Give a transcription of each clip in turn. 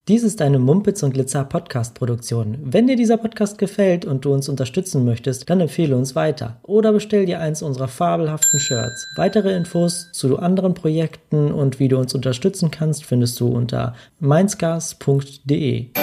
Dies ist eine Mumpitz und Glitzer Podcast-Produktion. Wenn dir dieser Podcast gefällt und du uns unterstützen möchtest, dann empfehle uns weiter oder bestell dir eins unserer fabelhaften Shirts. Weitere Infos zu anderen Projekten und wie du uns unterstützen kannst, findest du unter meinscars.de.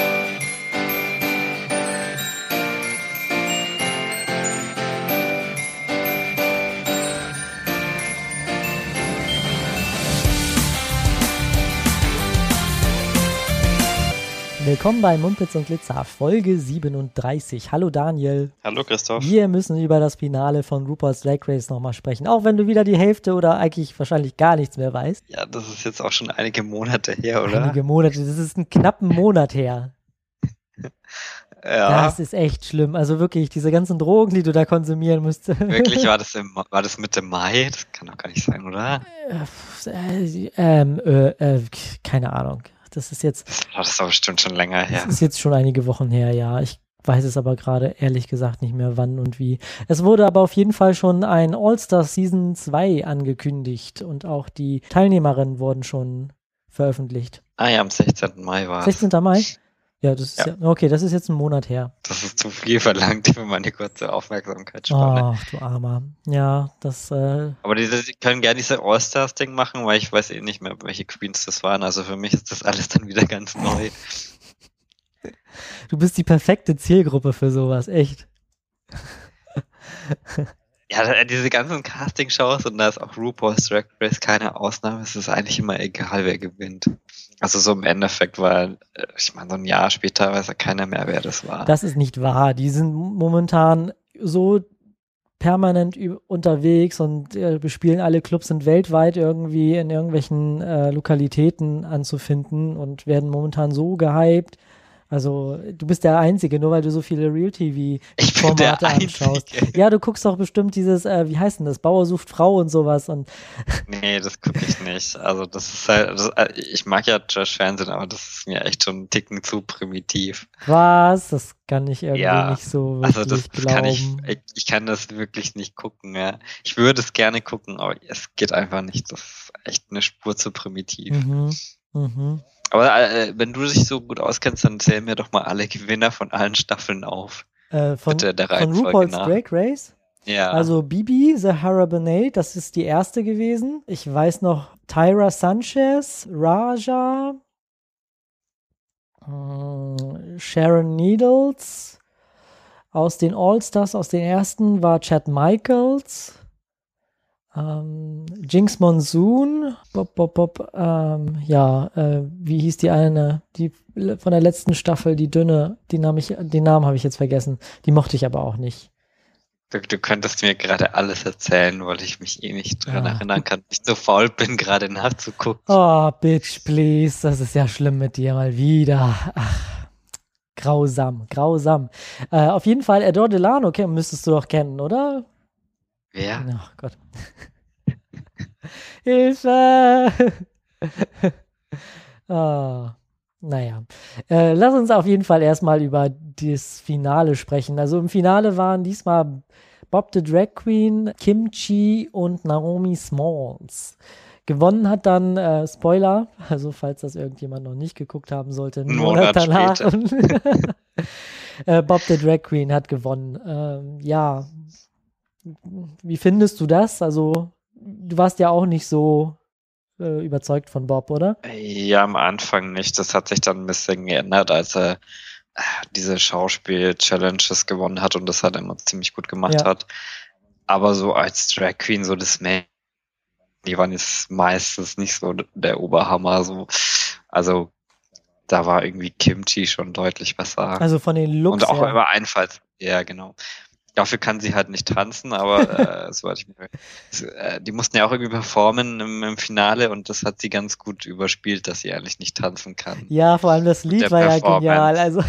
Willkommen bei Mumpitz und Glitzer, Folge 37. Hallo Daniel. Hallo Christoph. Wir müssen über das Finale von RuPaul's Drag Race nochmal sprechen, auch wenn du wieder die Hälfte oder eigentlich wahrscheinlich gar nichts mehr weißt. Ja, das ist jetzt auch schon einige Monate her, oder? Einige Monate, das ist einen knappen Monat her. Ja. Das ist echt schlimm. Also wirklich, diese ganzen Drogen, die du da konsumieren musst. Wirklich, war das Mitte Mai? Das kann doch gar nicht sein, oder? Keine Ahnung. Das ist jetzt. Das ist aber bestimmt schon länger her. Das ist jetzt schon einige Wochen her, ja. Ich weiß es aber gerade ehrlich gesagt nicht mehr wann und wie. Es wurde aber auf jeden Fall schon ein All-Star Season 2 angekündigt und auch die Teilnehmerinnen wurden schon veröffentlicht. Ah ja, am 16. Mai war es. 16. Mai? Ja, das ist ja. Okay, das ist jetzt ein Monat her. Das ist zu viel verlangt für meine kurze Aufmerksamkeitsspanne. Ach, du Armer. Ja, das. Aber die können gerne diese All-Stars-Ding machen, weil ich weiß eh nicht mehr, welche Queens das waren. Also für mich ist das alles dann wieder ganz neu. Du bist die perfekte Zielgruppe für sowas, echt. Ja, diese ganzen Casting-Shows und da ist auch RuPaul's Drag Race keine Ausnahme. Es ist eigentlich immer egal, wer gewinnt. Also so im Endeffekt, weil ich meine, so ein Jahr später weiß ja keiner mehr, wer das war. Das ist nicht wahr. Die sind momentan so permanent unterwegs und bespielen alle Clubs, sind weltweit irgendwie in irgendwelchen Lokalitäten anzufinden und werden momentan so gehypt. Also du bist der Einzige, nur weil du so viele Real-TV-Formate anschaust. Ja, du guckst doch bestimmt dieses, wie heißt denn das, Bauer sucht Frau und sowas. Und nee, das gucke ich nicht. Also das ist halt, ich mag ja Trash-Fernsehen, aber das ist mir echt schon ein Ticken zu primitiv. Was? Das kann ich irgendwie nicht so wirklich also das glauben. Kann ich kann das wirklich nicht gucken, ja. Ich würde es gerne gucken, aber es geht einfach nicht. Das ist echt eine Spur zu primitiv. Aber wenn du dich so gut auskennst, dann zähl mir doch mal alle Gewinner von allen Staffeln auf. Von RuPaul's Drag Race? Ja. Also Bibi, Zahara Benet, das ist die erste gewesen. Ich weiß noch Tyra Sanchez, Raja, Sharon Needles. Aus den All-Stars, aus den ersten war Chad Michaels. Jinx Monsoon, wie hieß die eine, die von der letzten Staffel, die dünne, den Namen habe ich jetzt vergessen, die mochte ich aber auch nicht. Du könntest mir gerade alles erzählen, weil ich mich eh nicht dran erinnern kann, ich so faul bin, gerade nachzugucken. Oh, bitch, please, das ist ja schlimm mit dir mal wieder. Ach, grausam. Auf jeden Fall, Adore Delano müsstest du doch kennen, oder? Wer? Ach Gott. Hilfe! Naja. Lass uns auf jeden Fall erstmal über das Finale sprechen. Also im Finale waren diesmal Bob the Drag Queen, Kim Chi und Naomi Smalls. Gewonnen hat dann, Spoiler, also falls das irgendjemand noch nicht geguckt haben sollte, einen Monat danach. Bob the Drag Queen hat gewonnen. Ja. Wie findest du das? Also, du warst ja auch nicht so überzeugt von Bob, oder? Ja, am Anfang nicht. Das hat sich dann ein bisschen geändert, als er diese Schauspiel-Challenges gewonnen hat und das halt immer ziemlich gut gemacht hat. Aber so als Drag Queen, so das die waren jetzt meistens nicht so der Oberhammer. So. Also, da war irgendwie Kim Chi schon deutlich besser. Also von den Looks und auch immer Einfalls. Ja, genau. Dafür kann sie halt nicht tanzen, aber soweit ich mir die mussten ja auch irgendwie performen im Finale und das hat sie ganz gut überspielt, dass sie eigentlich nicht tanzen kann. Ja, vor allem das Lied war ja genial. Also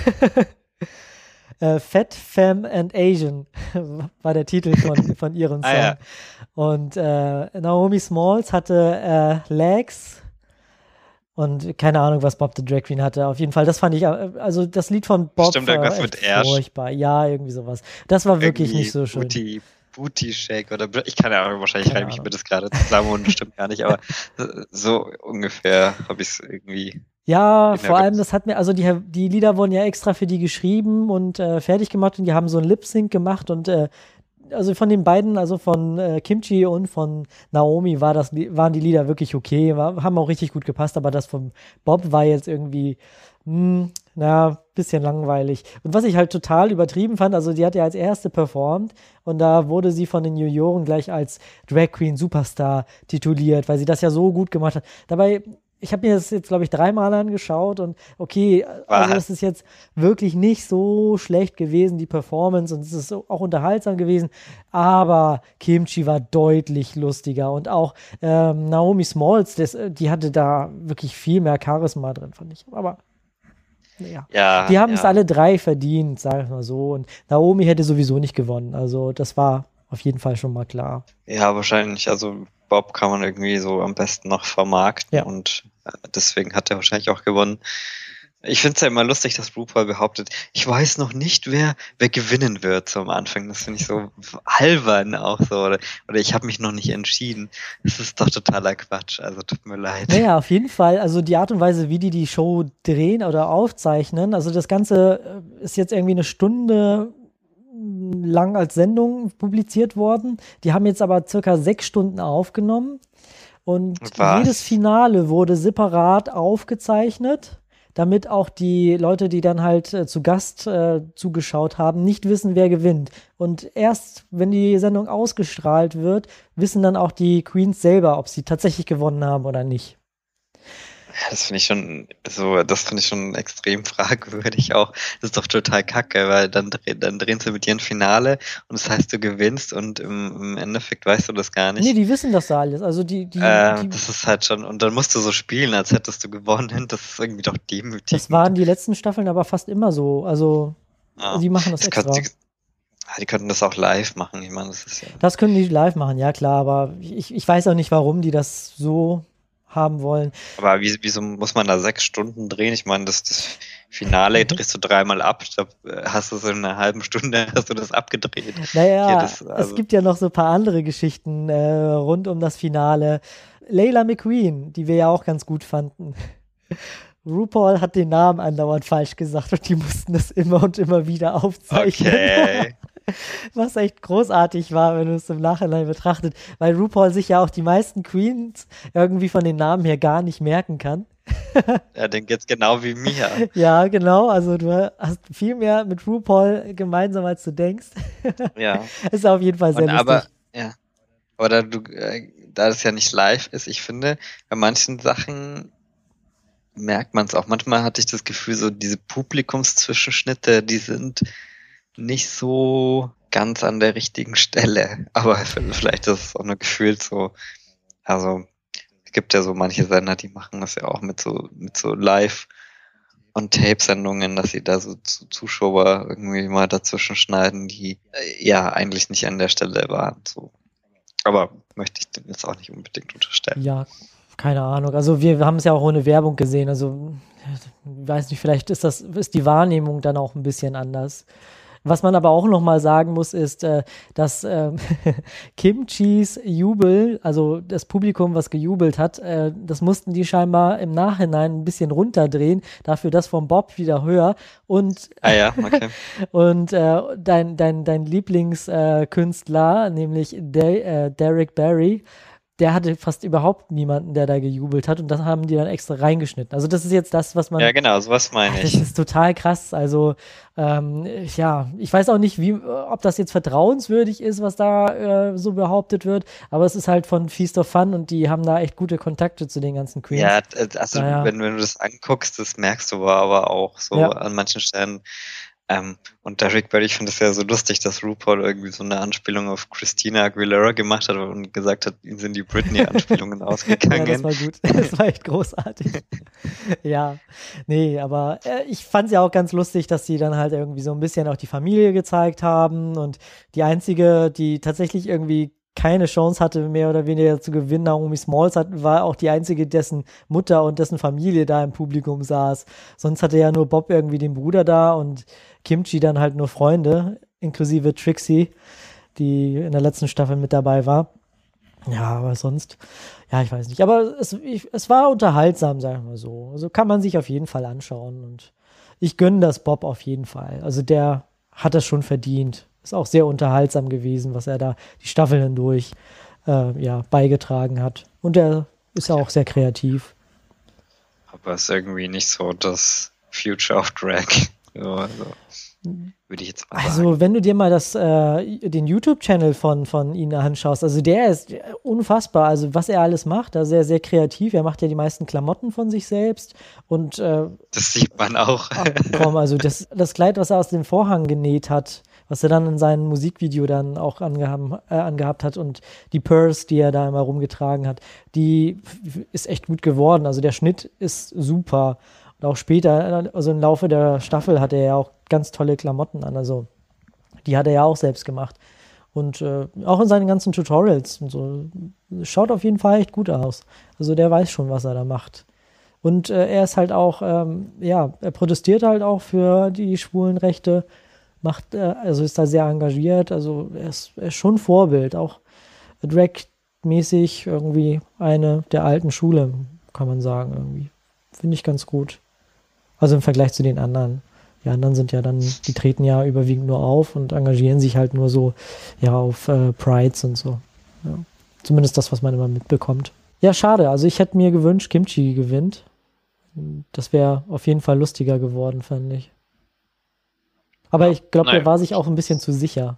Fat, Femme and Asian war der Titel von ihrem Song. Ja. Und Naomi Smalls hatte Legs. Und keine Ahnung, was Bob the Drag Queen hatte. Auf jeden Fall, das fand ich, also das Lied von Bob war echt furchtbar. Ja, irgendwie sowas. Das war wirklich nicht so schön. Booty Shake oder ich kann ja auch, wahrscheinlich reime ich mir das gerade zusammen und stimmt gar nicht, aber so ungefähr habe ich es irgendwie. Ja, vor allem, das hat mir, also die Lieder wurden ja extra für die geschrieben und fertig gemacht und die haben so einen Lip-Sync gemacht und also von den beiden, also von Kimchi und von Naomi waren die Lieder wirklich okay, haben auch richtig gut gepasst, aber das von Bob war jetzt irgendwie, bisschen langweilig. Und was ich halt total übertrieben fand, also die hat ja als erste performt und da wurde sie von den Junioren gleich als Drag Queen Superstar tituliert, weil sie das ja so gut gemacht hat. Dabei ich habe mir das jetzt, glaube ich, 3-mal angeschaut und okay, also das ist jetzt wirklich nicht so schlecht gewesen, die Performance, und es ist auch unterhaltsam gewesen, aber Kimchi war deutlich lustiger und auch Naomi Smalls, die hatte da wirklich viel mehr Charisma drin, fand ich. Aber ja, die haben es alle 3 verdient, sag ich mal so, und Naomi hätte sowieso nicht gewonnen, also das war auf jeden Fall schon mal klar. Ja, wahrscheinlich, also Bob kann man irgendwie so am besten noch vermarkten und deswegen hat er wahrscheinlich auch gewonnen. Ich finde es ja immer lustig, dass RuPaul behauptet, ich weiß noch nicht, wer gewinnen wird zum Anfang. Das finde ich so albern auch so. Oder ich habe mich noch nicht entschieden. Das ist doch totaler Quatsch. Also tut mir leid. Naja, auf jeden Fall. Also die Art und Weise, wie die Show drehen oder aufzeichnen, also das Ganze ist jetzt irgendwie 1 Stunde lang als Sendung publiziert worden. Die haben jetzt aber circa 6 Stunden aufgenommen und jedes Finale wurde separat aufgezeichnet, damit auch die Leute, die dann halt zu Gast zugeschaut haben, nicht wissen, wer gewinnt. Und erst, wenn die Sendung ausgestrahlt wird, wissen dann auch die Queens selber, ob sie tatsächlich gewonnen haben oder nicht. Das finde ich schon extrem fragwürdig auch. Das ist doch total kacke, weil dann drehen sie mit dir ein Finale und das heißt, du gewinnst und im Endeffekt weißt du das gar nicht. Nee, die wissen das da alles. Also das ist halt schon, und dann musst du so spielen, als hättest du gewonnen. Das ist irgendwie doch demütigend. Das waren die letzten Staffeln aber fast immer so. Also, die machen das extra. Die könnten das auch live machen. Ich meine, das ist ja. Das können die live machen, ja klar, aber ich weiß auch nicht, warum die das so haben wollen. Aber wieso muss man da 6 Stunden drehen? Ich meine, das Finale drehst du 3-mal ab. Ich glaube, hast du es in einer halben Stunde hast du das abgedreht. Naja, es gibt ja noch so ein paar andere Geschichten rund um das Finale. Layla McQueen, die wir ja auch ganz gut fanden. RuPaul hat den Namen andauernd falsch gesagt und die mussten das immer und immer wieder aufzeichnen. Okay. Was echt großartig war, wenn du es im Nachhinein betrachtet, weil RuPaul sich ja auch die meisten Queens irgendwie von den Namen her gar nicht merken kann. Ja, den geht's genau wie mir. Ja, genau, also du hast viel mehr mit RuPaul gemeinsam, als du denkst. Ja. Ist auf jeden Fall sehr lustig. Aber da das ja nicht live ist, ich finde, bei manchen Sachen merkt man es auch. Manchmal hatte ich das Gefühl, so diese Publikumszwischenschnitte, die sind nicht so ganz an der richtigen Stelle. Aber vielleicht ist es auch nur gefühlt so. Also es gibt ja so manche Sender, die machen das ja auch mit so Live- und Tape-Sendungen, dass sie da so Zuschauer irgendwie mal dazwischen schneiden, die ja eigentlich nicht an der Stelle waren. So. Aber möchte ich dem jetzt auch nicht unbedingt unterstellen. Ja, keine Ahnung. Also wir haben es ja auch ohne Werbung gesehen. Also ich weiß nicht, vielleicht ist die Wahrnehmung dann auch ein bisschen anders. Was man aber auch noch mal sagen muss, ist, dass Kimchis Jubel, also das Publikum, was gejubelt hat, das mussten die scheinbar im Nachhinein ein bisschen runterdrehen, dafür das vom Bob wieder höher. Und, okay. Und dein Lieblingskünstler, nämlich Derek Barry, der hatte fast überhaupt niemanden, der da gejubelt hat, und das haben die dann extra reingeschnitten. Also das ist jetzt das, was man... Ja, genau, sowas meine ich. Das ist total krass. Also ich weiß auch nicht, ob das jetzt vertrauenswürdig ist, was da so behauptet wird, aber es ist halt von Feast of Fun und die haben da echt gute Kontakte zu den ganzen Queens. Ja, also wenn du das anguckst, das merkst du aber auch so an manchen Stellen. Und Derek Barry, ich finde es ja so lustig, dass RuPaul irgendwie so eine Anspielung auf Christina Aguilera gemacht hat und gesagt hat, ihnen sind die Britney-Anspielungen ausgegangen. Ja, das war gut. Das war echt großartig. Ja, nee, aber ich fand es ja auch ganz lustig, dass sie dann halt irgendwie so ein bisschen auch die Familie gezeigt haben, und die einzige, die tatsächlich irgendwie keine Chance hatte, mehr oder weniger zu gewinnen, Naomi Smalls war auch die einzige, dessen Mutter und dessen Familie da im Publikum saß. Sonst hatte ja nur Bob irgendwie den Bruder da und Kimchi dann halt nur Freunde, inklusive Trixie, die in der letzten Staffel mit dabei war. Ja, aber sonst, ja, ich weiß nicht. Aber es war unterhaltsam, sagen wir so. Also kann man sich auf jeden Fall anschauen. Und ich gönne das Bob auf jeden Fall. Also der hat das schon verdient. Ist auch sehr unterhaltsam gewesen, was er da die Staffeln hindurch beigetragen hat. Und er ist auch sehr kreativ. Aber es ist irgendwie nicht so das Future of Drag. Also, würde ich jetzt mal sagen. Also, wenn du dir mal den YouTube-Channel von ihm anschaust, also der ist unfassbar, also was er alles macht, also er ist sehr kreativ, er macht ja die meisten Klamotten von sich selbst und das sieht man auch. Ach, komm, also das Kleid, was er aus dem Vorhang genäht hat, was er dann in seinem Musikvideo dann auch angehabt hat und die Purse, die er da immer rumgetragen hat, die ist echt gut geworden. Also der Schnitt ist super. Und auch später, also im Laufe der Staffel hat er ja auch ganz tolle Klamotten an. Also die hat er ja auch selbst gemacht. Und auch in seinen ganzen Tutorials und so. Schaut auf jeden Fall echt gut aus. Also der weiß schon, was er da macht. Und er ist halt auch, er protestiert halt auch für die Schwulenrechte, also ist da sehr engagiert, also er ist schon Vorbild, auch Drag-mäßig irgendwie eine der alten Schule, kann man sagen, irgendwie. Finde ich ganz gut. Also im Vergleich zu den anderen. Die anderen sind ja dann, die treten ja überwiegend nur auf und engagieren sich halt nur so, ja, auf Prides und so. Ja. Zumindest das, was man immer mitbekommt. Ja, schade. Also ich hätte mir gewünscht, Kimchi gewinnt. Das wäre auf jeden Fall lustiger geworden, fand ich. Aber ich glaube, er war sich auch ein bisschen zu sicher.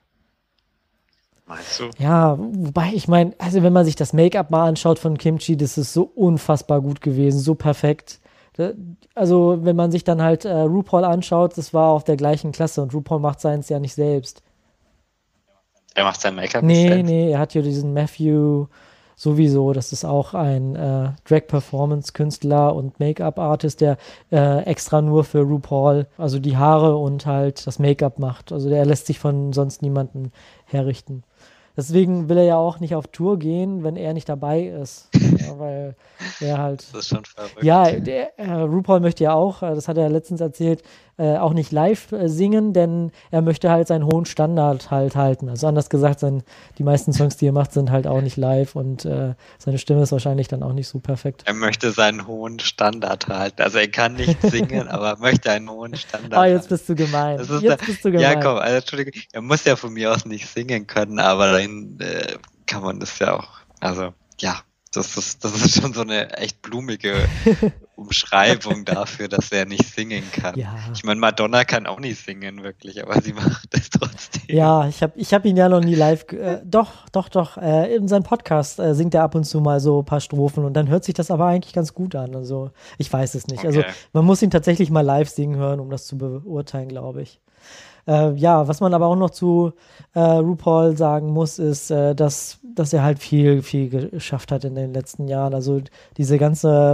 Meinst du? Ja, wobei, ich meine, also wenn man sich das Make-up mal anschaut von Kimchi, das ist so unfassbar gut gewesen, so perfekt. Also wenn man sich dann halt RuPaul anschaut, das war auf der gleichen Klasse und RuPaul macht seins ja nicht selbst. Er macht sein Make-up nicht selbst? Nee, er hat ja diesen Matthew sowieso, das ist auch ein Drag-Performance-Künstler und Make-up-Artist, der extra nur für RuPaul, also die Haare und halt das Make-up macht. Also der lässt sich von sonst niemandem herrichten. Deswegen will er ja auch nicht auf Tour gehen, wenn er nicht dabei ist. Ja, weil er halt. Das ist schon verrückt. Ja, RuPaul möchte ja auch, das hat er letztens erzählt, auch nicht live singen, denn er möchte halt seinen hohen Standard halt halten. Also anders gesagt, die meisten Songs, die er macht, sind halt auch nicht live und seine Stimme ist wahrscheinlich dann auch nicht so perfekt. Er möchte seinen hohen Standard halten. Also er kann nicht singen, aber möchte einen hohen Standard halten. Jetzt bist du gemein. Bist du gemein. Ja, komm, also Entschuldigung, er muss ja von mir aus nicht singen können, aber dann kann man das ja auch, also ja. Das ist schon so eine echt blumige Umschreibung dafür, dass er nicht singen kann. Ja. Ich meine, Madonna kann auch nicht singen, wirklich, aber sie macht es trotzdem. Ja, ich hab ihn ja noch nie live. Doch. In seinem Podcast singt er ab und zu mal so ein paar Strophen und dann hört sich das aber eigentlich ganz gut an. Also, ich weiß es nicht. Okay. Also, man muss ihn tatsächlich mal live singen hören, um das zu beurteilen, glaube ich. Was man aber auch noch zu RuPaul sagen muss, ist, dass er halt viel, viel geschafft hat in den letzten Jahren. Also dieser ganze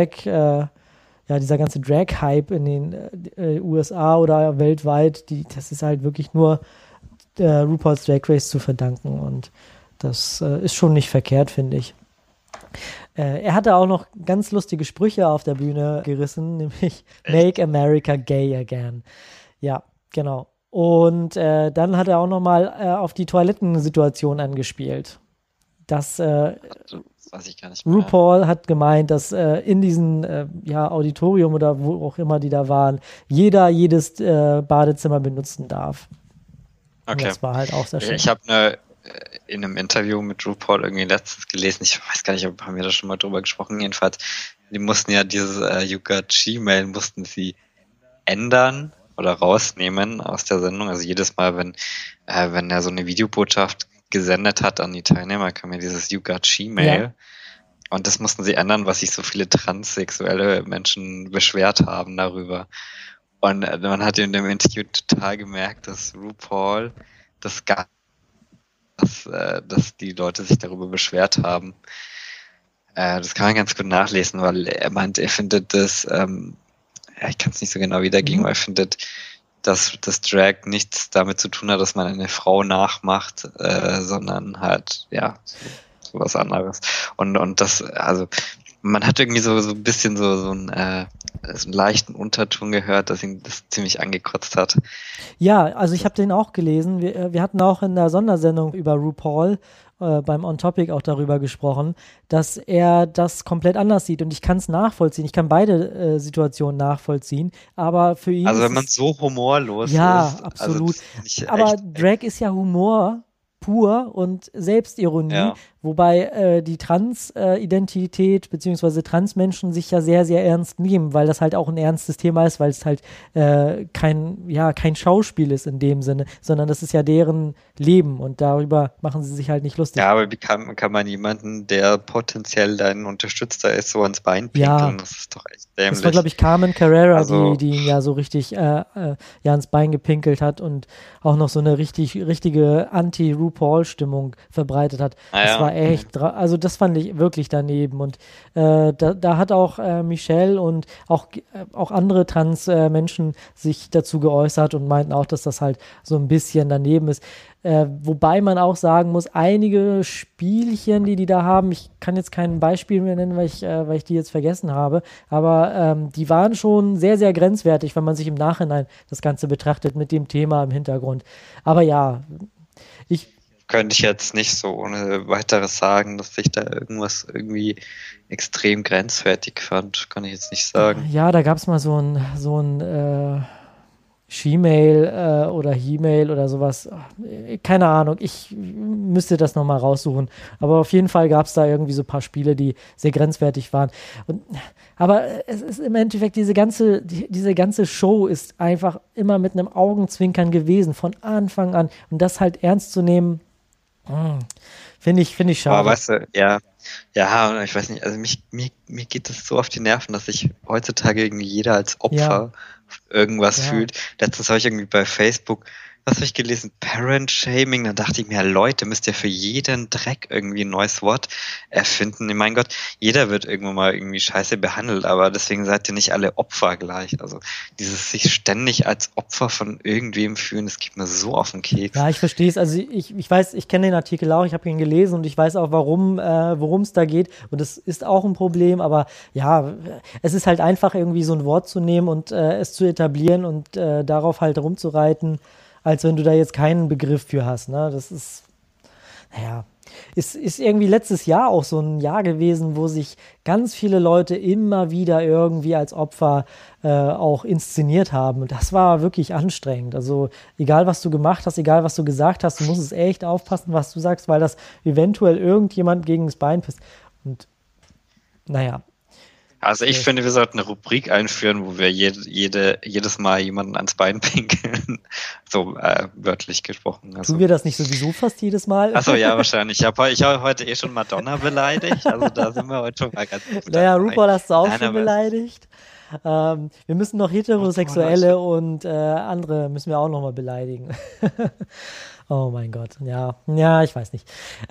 Drag-Hype in den USA oder weltweit, das ist halt wirklich nur RuPaul's Drag Race zu verdanken und das ist schon nicht verkehrt, finde ich. Er hatte auch noch ganz lustige Sprüche auf der Bühne gerissen, nämlich Make America Gay Again. Ja, genau. Und dann hat er auch nochmal auf die Toilettensituation angespielt. Das weiß ich gar nicht mehr. RuPaul hat gemeint, dass in diesem Auditorium oder wo auch immer die da waren, jeder jedes Badezimmer benutzen darf. Okay. Und das war halt auch sehr schön. Ich habe in einem Interview mit RuPaul irgendwie letztens gelesen, ich weiß gar nicht, haben wir da schon mal drüber gesprochen, jedenfalls, die mussten ja dieses You Got Gmail mussten sie ändern oder rausnehmen aus der Sendung. Also jedes Mal, wenn er so eine Videobotschaft gesendet hat an die Teilnehmer, kam ja dieses You Got Gmail. Ja. Und das mussten sie ändern, was sich so viele transsexuelle Menschen beschwert haben darüber. Und man hat in dem Interview total gemerkt, dass RuPaul dass die Leute sich darüber beschwert haben. Das kann man ganz gut nachlesen, weil er meint, er findet das ich kann es nicht so genau wiedergeben, weil er findet, dass das Drag nichts damit zu tun hat, dass man eine Frau nachmacht, sondern halt, ja, so was anderes. Und das, also, man hat irgendwie so ein bisschen so einen leichten Unterton gehört, dass ihn das ziemlich angekotzt hat. Ja, also ich habe den auch gelesen. Wir hatten auch in der Sondersendung über RuPaul beim On Topic auch darüber gesprochen, dass er das komplett anders sieht und ich kann es nachvollziehen. Ich kann beide Situationen nachvollziehen, aber für ihn Also ist wenn man so humorlos ja, ist, absolut. also Aber Drag ist ja Humor pur und Selbstironie, ja. wobei die Trans-Identität beziehungsweise Transmenschen sich ja sehr, sehr ernst nehmen, weil das halt auch ein ernstes Thema ist, weil es halt kein Schauspiel ist in dem Sinne, sondern das ist ja deren Leben und darüber machen sie sich halt nicht lustig. Ja, aber wie kann man jemanden, der potenziell dein Unterstützer ist, so ans Bein pinkeln? Ja. Das ist doch echt dämlich. Das war, glaube ich, Carmen Carrera, Also, die ihn ja so richtig ja ans Bein gepinkelt hat und auch noch so eine richtige Anti-RuPaul-Stimmung verbreitet hat. Das war echt, also das fand ich wirklich daneben. Und da hat auch Michelle und auch andere Trans-Menschen sich dazu geäußert und meinten auch, dass das halt so ein bisschen daneben ist. Wobei man auch sagen muss, einige Spielchen, die da haben, ich kann jetzt kein Beispiel mehr nennen, weil ich die jetzt vergessen habe, aber die waren schon sehr, sehr grenzwertig, wenn man sich im Nachhinein das Ganze betrachtet mit dem Thema im Hintergrund. Aber ja, könnte ich jetzt nicht so ohne weiteres sagen, dass ich da irgendwas irgendwie extrem grenzwertig fand. Kann ich jetzt nicht sagen. Ja, da gab es mal so ein She-Mail oder He-Mail oder sowas. Keine Ahnung, ich müsste das nochmal raussuchen. Aber auf jeden Fall gab es da irgendwie so ein paar Spiele, die sehr grenzwertig waren. Aber es ist im Endeffekt, diese ganze Show ist einfach immer mit einem Augenzwinkern gewesen, von Anfang an. Und das halt ernst zu nehmen, finde ich schade. Aber weißt du, ja, ich weiß nicht, also mir geht das so auf die Nerven, dass sich heutzutage irgendwie jeder als Opfer irgendwas fühlt. Letztens habe ich irgendwie bei Facebook, was habe ich gelesen? Parent-Shaming. Da dachte ich mir, Leute, müsst ihr für jeden Dreck irgendwie ein neues Wort erfinden. Ich mein Gott, jeder wird irgendwann mal irgendwie scheiße behandelt, aber deswegen seid ihr nicht alle Opfer gleich. Also dieses sich ständig als Opfer von irgendwem fühlen, das geht mir so auf den Keks. Ja, ich verstehe es. Also ich weiß, ich kenne den Artikel auch, ich habe ihn gelesen und ich weiß auch, worum es da geht. Und das ist auch ein Problem, aber ja, es ist halt einfach irgendwie so ein Wort zu nehmen und es zu etablieren und darauf halt rumzureiten, als wenn du da jetzt keinen Begriff für hast. Ne? Das ist, naja, ist irgendwie letztes Jahr auch so ein Jahr gewesen, wo sich ganz viele Leute immer wieder irgendwie als Opfer auch inszeniert haben. Und das war wirklich anstrengend. Also egal, was du gemacht hast, egal, was du gesagt hast, du musst es echt aufpassen, was du sagst, weil das eventuell irgendjemand gegen das Bein pisst. Und naja. Also ich finde, wir sollten eine Rubrik einführen, wo wir jedes Mal jemanden ans Bein pinkeln. So wörtlich gesprochen. Also. Tun wir das nicht sowieso fast jedes Mal? Achso, ja, wahrscheinlich. Ich habe heute eh schon Madonna beleidigt. Also da sind wir heute schon mal ganz gut. Naja, RuPaul hast du auch schon beleidigt. Wir müssen noch Heterosexuelle und andere müssen wir auch noch mal beleidigen. Oh mein Gott, ja, ich weiß nicht.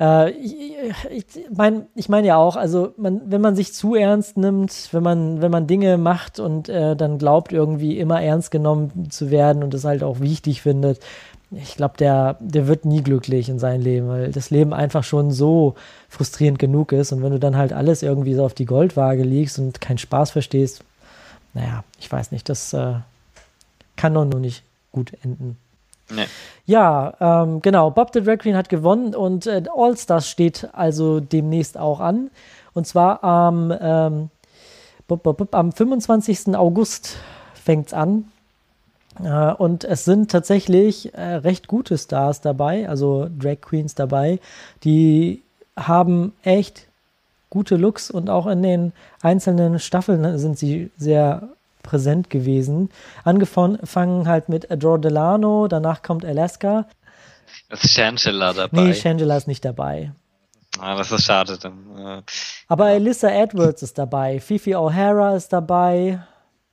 Ich meine ja auch, also wenn man sich zu ernst nimmt, wenn man Dinge macht und dann glaubt, irgendwie immer ernst genommen zu werden und es halt auch wichtig findet, ich glaube, der wird nie glücklich in seinem Leben, weil das Leben einfach schon so frustrierend genug ist und wenn du dann halt alles irgendwie so auf die Goldwaage legst und keinen Spaß verstehst, naja, ich weiß nicht, das kann doch nur nicht gut enden. Nee. Ja, genau, Bob the Drag Queen hat gewonnen und All-Stars steht also demnächst auch an. Und zwar am 25. August fängt es an. Und es sind tatsächlich recht gute Stars dabei, also Drag Queens dabei, die haben echt gute Looks und auch in den einzelnen Staffeln sind sie sehr präsent gewesen. Angefangen halt mit Adore Delano, danach kommt Alaska. Ist Shangela dabei? Nee, Shangela ist nicht dabei. Ah, das ist schade dann. Aber Alyssa Edwards ist dabei, Fifi O'Hara ist dabei,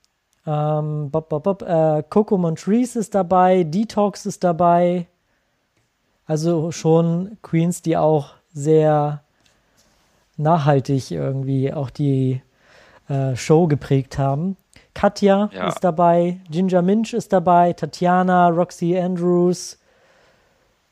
Coco Montrese ist dabei, Detox ist dabei. Also schon Queens, die auch sehr nachhaltig irgendwie auch die Show geprägt haben. Katja ist dabei, Ginger Minch ist dabei, Tatjana, Roxy Andrews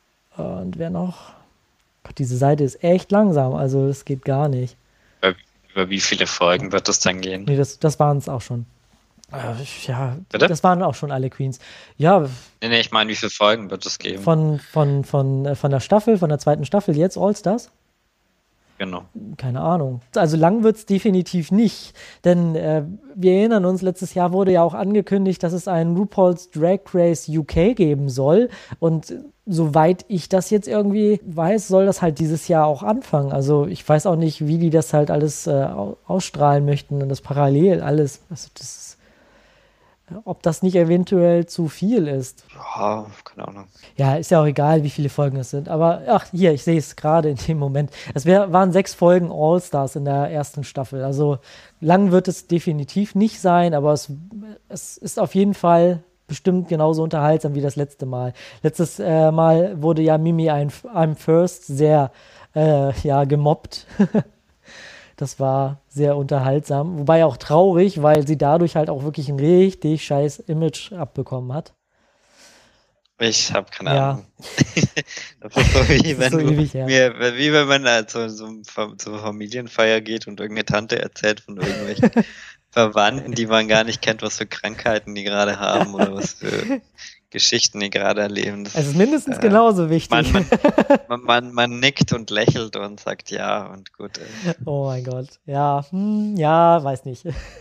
und wer noch? Gott, diese Seite ist echt langsam, also das geht gar nicht. Über wie viele Folgen wird es dann gehen? Nee, das waren es auch schon. Ja, Bitte? das waren auch schon alle Queens. Ja. Nee, ich meine, wie viele Folgen wird es geben? Von der Staffel, von der zweiten Staffel jetzt All-Stars? Genau. Keine Ahnung. Also lang wird es definitiv nicht, denn wir erinnern uns, letztes Jahr wurde ja auch angekündigt, dass es einen RuPaul's Drag Race UK geben soll und soweit ich das jetzt irgendwie weiß, soll das halt dieses Jahr auch anfangen. Also ich weiß auch nicht, wie die das halt alles ausstrahlen möchten und das parallel alles. Also ob das nicht eventuell zu viel ist. Ja, keine Ahnung. Ja, ist ja auch egal, wie viele Folgen es sind. Aber, hier, ich sehe es gerade in dem Moment. Waren 6 Folgen All-Stars in der ersten Staffel. Also lang wird es definitiv nicht sein, aber es ist auf jeden Fall bestimmt genauso unterhaltsam wie das letzte Mal. Letztes Mal wurde ja Mimi I'm First sehr gemobbt. Das war sehr unterhaltsam, wobei auch traurig, weil sie dadurch halt auch wirklich ein richtig scheiß Image abbekommen hat. Ich habe keine Ahnung. Das ist so wie wenn man zur Familienfeier geht und irgendeine Tante erzählt von irgendwelchen Verwandten, die man gar nicht kennt, was für Krankheiten die gerade haben oder was für Geschichten die gerade erleben. Das ist mindestens genauso wichtig. Man nickt und lächelt und sagt ja und gut. Oh mein Gott. Ja, weiß nicht.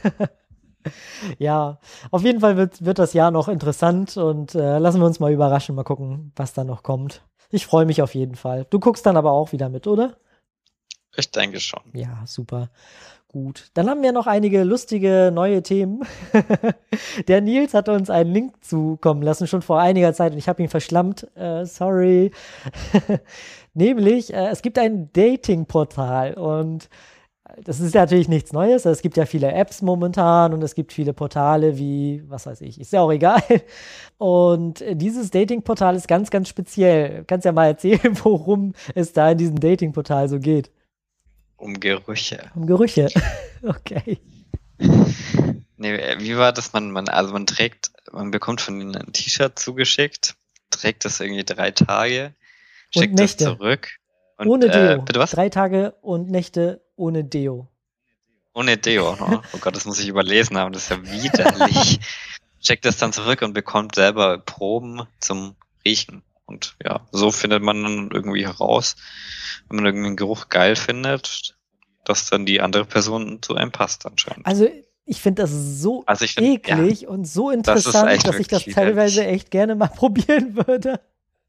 Ja, auf jeden Fall wird das Jahr noch interessant und lassen wir uns mal überraschen, mal gucken, was da noch kommt. Ich freue mich auf jeden Fall. Du guckst dann aber auch wieder mit, oder? Ich denke schon. Ja, super. Gut. Dann haben wir noch einige lustige neue Themen. Der Nils hat uns einen Link zukommen lassen, schon vor einiger Zeit, und ich habe ihn verschlammt. Sorry. Nämlich, es gibt ein Dating-Portal und das ist natürlich nichts Neues. Es gibt ja viele Apps momentan und es gibt viele Portale wie, was weiß ich, ist ja auch egal. Und dieses Dating-Portal ist ganz, ganz speziell. Du kannst ja mal erzählen, worum es da in diesem Dating-Portal so geht. Um Gerüche. Um Gerüche, okay. Nee, wie war das? Man bekommt von ihnen ein T-Shirt zugeschickt, trägt das irgendwie 3 Tage, schickt das zurück. Und, ohne Deo. Bitte was? 3 Tage und Nächte ohne Deo. Ohne Deo, no? Oh Gott, das muss ich überlesen haben, das ist ja widerlich. Schickt das dann zurück und bekommt selber Proben zum Riechen. Und ja, so findet man dann irgendwie heraus, wenn man irgendwie einen Geruch geil findet, dass dann die andere Person zu einem passt anscheinend. Also ich finde das so eklig und so interessant, dass ich das teilweise echt gerne mal probieren würde.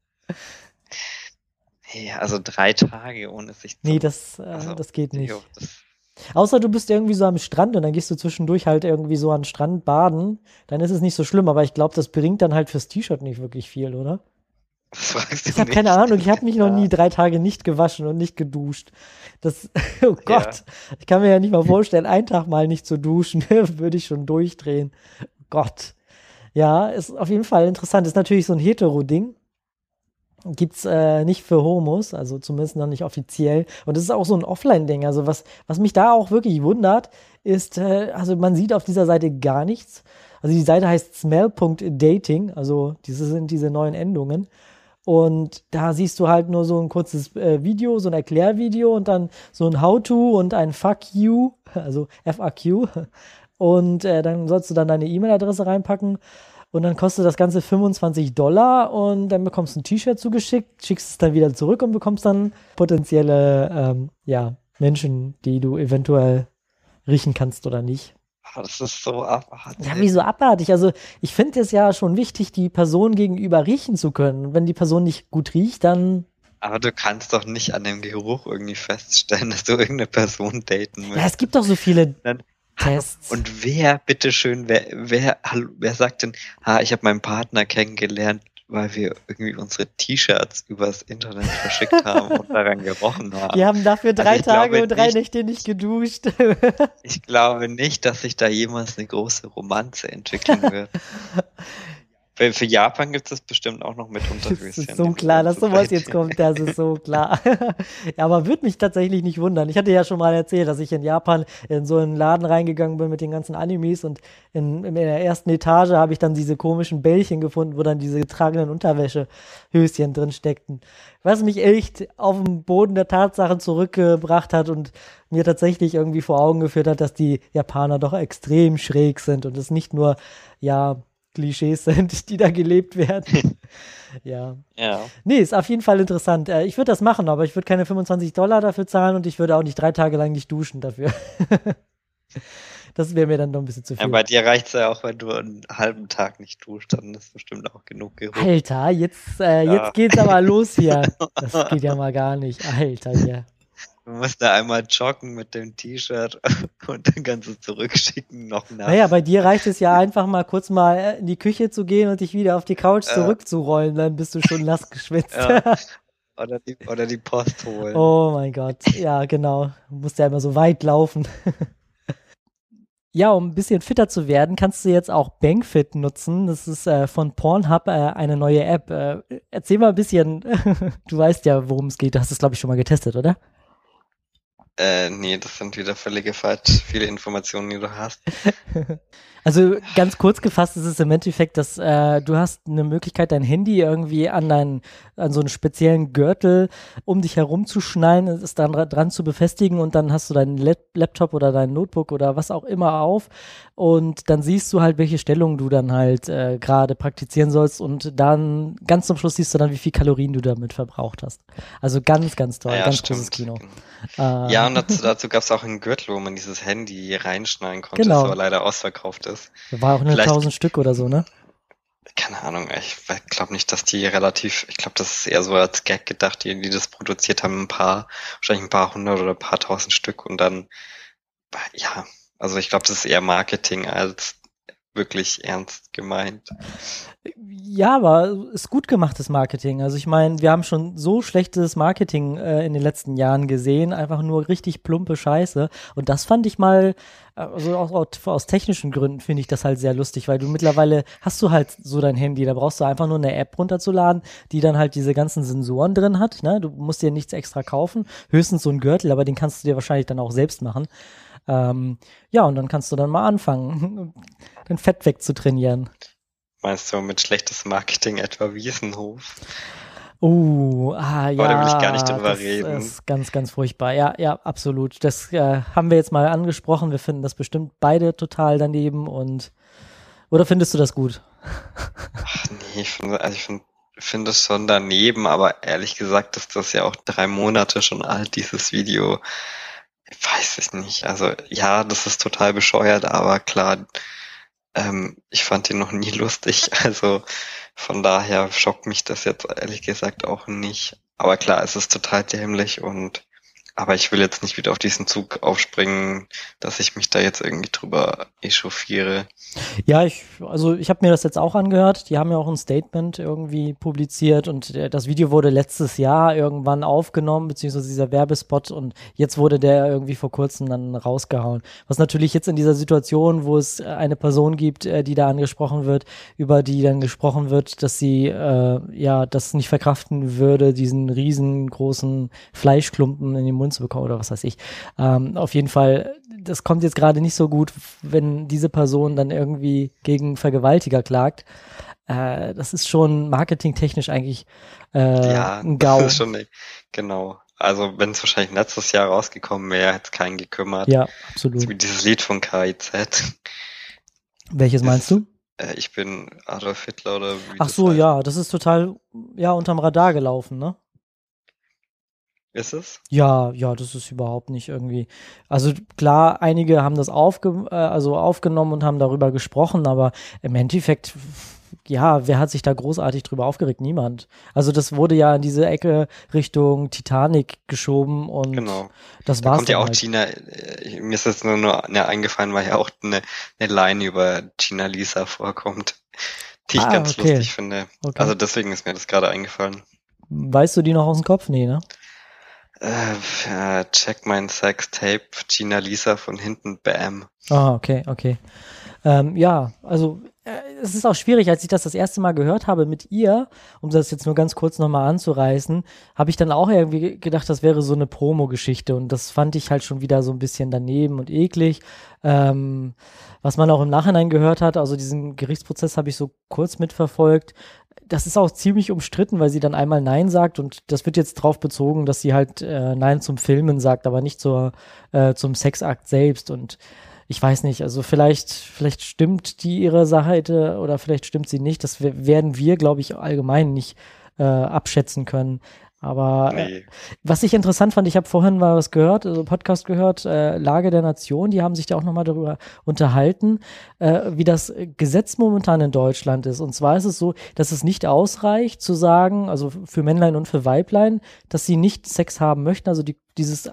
Ja, also 3 Tage ohne sich zu... Nee, das geht nicht. Außer du bist irgendwie so am Strand und dann gehst du zwischendurch halt irgendwie so an den Strand baden, dann ist es nicht so schlimm, aber ich glaube, das bringt dann halt fürs T-Shirt nicht wirklich viel, oder? Ich habe keine Ahnung, ich habe mich noch nie 3 Tage nicht gewaschen und nicht geduscht. Oh Gott, ich kann mir ja nicht mal vorstellen, einen Tag mal nicht zu duschen, würde ich schon durchdrehen. Oh Gott. Ja, ist auf jeden Fall interessant. Ist natürlich so ein Hetero-Ding. Gibt's nicht für Homos, also zumindest noch nicht offiziell. Und das ist auch so ein Offline-Ding. Also was mich da auch wirklich wundert, ist, also man sieht auf dieser Seite gar nichts. Also die Seite heißt smell.dating, also sind diese neuen Endungen. Und da siehst du halt nur so ein kurzes Video, so ein Erklärvideo und dann so ein How-To und ein Fuck You, also FAQ. Und dann sollst du dann deine E-Mail-Adresse reinpacken. Und dann kostet das Ganze $25 und dann bekommst du ein T-Shirt zugeschickt, schickst es dann wieder zurück und bekommst dann potenzielle Menschen, die du eventuell riechen kannst oder nicht. Das ist so abartig. Ja, wieso abartig? Also ich finde es ja schon wichtig, die Person gegenüber riechen zu können. Und wenn die Person nicht gut riecht, dann... Aber du kannst doch nicht an dem Geruch irgendwie feststellen, dass du irgendeine Person daten willst. Ja, es gibt doch so viele Tests. Und wer sagt denn, ich habe meinen Partner kennengelernt, weil wir irgendwie unsere T-Shirts übers Internet verschickt haben und daran gerochen haben. Die haben dafür 3 Tage und 3 Nächte nicht geduscht. Ich glaube nicht, dass sich da jemals eine große Romanze entwickeln wird. Für Japan gibt es bestimmt auch noch mit Das Unterhöschen. ist so klar, dass sowas jetzt kommt, das ist so klar. Ja, aber würde mich tatsächlich nicht wundern. Ich hatte ja schon mal erzählt, dass ich in Japan in so einen Laden reingegangen bin mit den ganzen Animes und in der ersten Etage habe ich dann diese komischen Bällchen gefunden, wo dann diese getragenen Unterwäschehöschen drin steckten. Was mich echt auf den Boden der Tatsachen zurückgebracht hat und mir tatsächlich irgendwie vor Augen geführt hat, dass die Japaner doch extrem schräg sind und es nicht nur, ja, Klischees sind, die da gelebt werden. Ja. Ja. Nee, ist auf jeden Fall interessant. Ich würde das machen, aber ich würde keine $25 dafür zahlen und ich würde auch nicht 3 Tage lang nicht duschen dafür. Das wäre mir dann noch ein bisschen zu viel. Ja, bei dir reicht es ja auch, wenn du einen halben Tag nicht duscht, dann ist bestimmt auch genug Geruch. Alter, jetzt geht's aber los hier. Das geht ja mal gar nicht. Alter, hier. Du musst da einmal joggen mit dem T-Shirt und dann kannst du es zurückschicken, noch nass. Naja, bei dir reicht es ja einfach mal kurz mal in die Küche zu gehen und dich wieder auf die Couch zurückzurollen, dann bist du schon nass geschwitzt. Ja. Oder die Post holen. Oh mein Gott, ja genau. Du musst ja immer so weit laufen. Ja, um ein bisschen fitter zu werden, kannst du jetzt auch BankFit nutzen. Das ist von Pornhub eine neue App. Erzähl mal ein bisschen, du weißt ja, worum es geht. Du hast es, glaube ich, schon mal getestet, oder? Nee, das sind wieder völlige falsch viele Informationen, die du hast. Also ganz kurz gefasst ist es im Endeffekt, dass du hast eine Möglichkeit, dein Handy irgendwie an so einen speziellen Gürtel um dich herumzuschnallen, es dann dran zu befestigen und dann hast du deinen Laptop oder dein Notebook oder was auch immer auf und dann siehst du halt, welche Stellung du dann halt gerade praktizieren sollst und dann ganz zum Schluss siehst du dann, wie viel Kalorien du damit verbraucht hast. Also ganz, ganz toll, Ja, ganz stimmt. großes Kino. Ja, und dazu gab es auch einen Gürtel, wo man dieses Handy reinschneiden konnte, Genau. das aber leider ausverkauft ist. War auch nur Vielleicht- 1000 Stück oder so, ne? Keine Ahnung, ich glaube nicht, dass die ich glaube, das ist eher so als Gag gedacht, die das produziert haben, wahrscheinlich ein paar hundert oder ein paar tausend Stück und dann, ja, also ich glaube, das ist eher Marketing als wirklich ernst gemeint. Ja, aber ist gut gemachtes Marketing. Also ich meine, wir haben schon so schlechtes Marketing in den letzten Jahren gesehen, einfach nur richtig plumpe Scheiße. Und das fand ich mal, also auch aus technischen Gründen finde ich das halt sehr lustig, weil du mittlerweile hast du halt so dein Handy, da brauchst du einfach nur eine App runterzuladen, die dann halt diese ganzen Sensoren drin hat. Ne? Du musst dir nichts extra kaufen, höchstens so einen Gürtel, aber den kannst du dir wahrscheinlich dann auch selbst machen. Ja, und dann kannst du dann mal anfangen, den Fett wegzutrainieren. Meinst du mit schlechtes Marketing etwa Wiesenhof? Ja. Aber da will ich gar nicht drüber das reden. ist ganz, ganz furchtbar. Ja, absolut. Das haben wir jetzt mal angesprochen. Wir finden das bestimmt beide total daneben oder findest du das gut? Ach nee, ich finde es schon daneben, aber ehrlich gesagt ist das ja auch 3 Monate schon alt, dieses Video. Ich weiß es nicht. Also ja, das ist total bescheuert, aber klar, ich fand ihn noch nie lustig. Also von daher schockt mich das jetzt ehrlich gesagt auch nicht. Aber klar, es ist total dämlich aber ich will jetzt nicht wieder auf diesen Zug aufspringen, dass ich mich da jetzt irgendwie drüber echauffiere. Ja, ich habe mir das jetzt auch angehört. Die haben ja auch ein Statement irgendwie publiziert und das Video wurde letztes Jahr irgendwann aufgenommen, beziehungsweise dieser Werbespot und jetzt wurde der irgendwie vor kurzem dann rausgehauen. Was natürlich jetzt in dieser Situation, wo es eine Person gibt, die da angesprochen wird, über die dann gesprochen wird, dass sie das nicht verkraften würde, diesen riesengroßen Fleischklumpen in den Mund zu bekommen oder was weiß ich. Auf jeden Fall, das kommt jetzt gerade nicht so gut, wenn diese Person dann irgendwie gegen Vergewaltiger klagt. Das ist schon marketingtechnisch eigentlich ein GAU. Das ist schon, genau. Also wenn es wahrscheinlich letztes Jahr rausgekommen wäre, hätte es keinen gekümmert. Ja, absolut. So wie dieses Lied von KIZ. Welches meinst du? Ich bin Adolf Hitler oder wie Ach das so, heißt. ja, das ist total unterm Radar gelaufen, ne? Ist es? Ja, das ist überhaupt nicht irgendwie. Also klar, einige haben das aufgenommen und haben darüber gesprochen, aber im Endeffekt, ja, wer hat sich da großartig drüber aufgeregt? Niemand. Also das wurde ja in diese Ecke Richtung Titanic geschoben und Genau. das Da war's kommt ja dann auch halt. Gina, mir ist jetzt nur eingefallen, weil ja auch eine Line über Gina Lisa vorkommt, die ich ganz okay. lustig finde. Okay. Also deswegen ist mir das gerade eingefallen. Weißt du die noch aus dem Kopf? Nee, ne? Check mein Sextape, Gina Lisa von hinten, bam. Ah, okay. Ja, also es ist auch schwierig, als ich das erste Mal gehört habe mit ihr, um das jetzt nur ganz kurz nochmal anzureißen, habe ich dann auch irgendwie gedacht, das wäre so eine Promo-Geschichte und das fand ich halt schon wieder so ein bisschen daneben und eklig. Was man auch im Nachhinein gehört hat, also diesen Gerichtsprozess habe ich so kurz mitverfolgt. Das ist auch ziemlich umstritten, weil sie dann einmal Nein sagt und das wird jetzt drauf bezogen, dass sie halt Nein zum Filmen sagt, aber nicht zum Sexakt selbst und ich weiß nicht, also vielleicht stimmt die ihre Seite oder vielleicht stimmt sie nicht. Das werden wir, glaube ich, allgemein nicht abschätzen können. Aber was ich interessant fand, ich habe vorhin mal was gehört, also Podcast gehört, Lage der Nation, die haben sich da auch nochmal darüber unterhalten, wie das Gesetz momentan in Deutschland ist. Und zwar ist es so, dass es nicht ausreicht zu sagen, also für Männlein und für Weiblein, dass sie nicht Sex haben möchten. Also dieses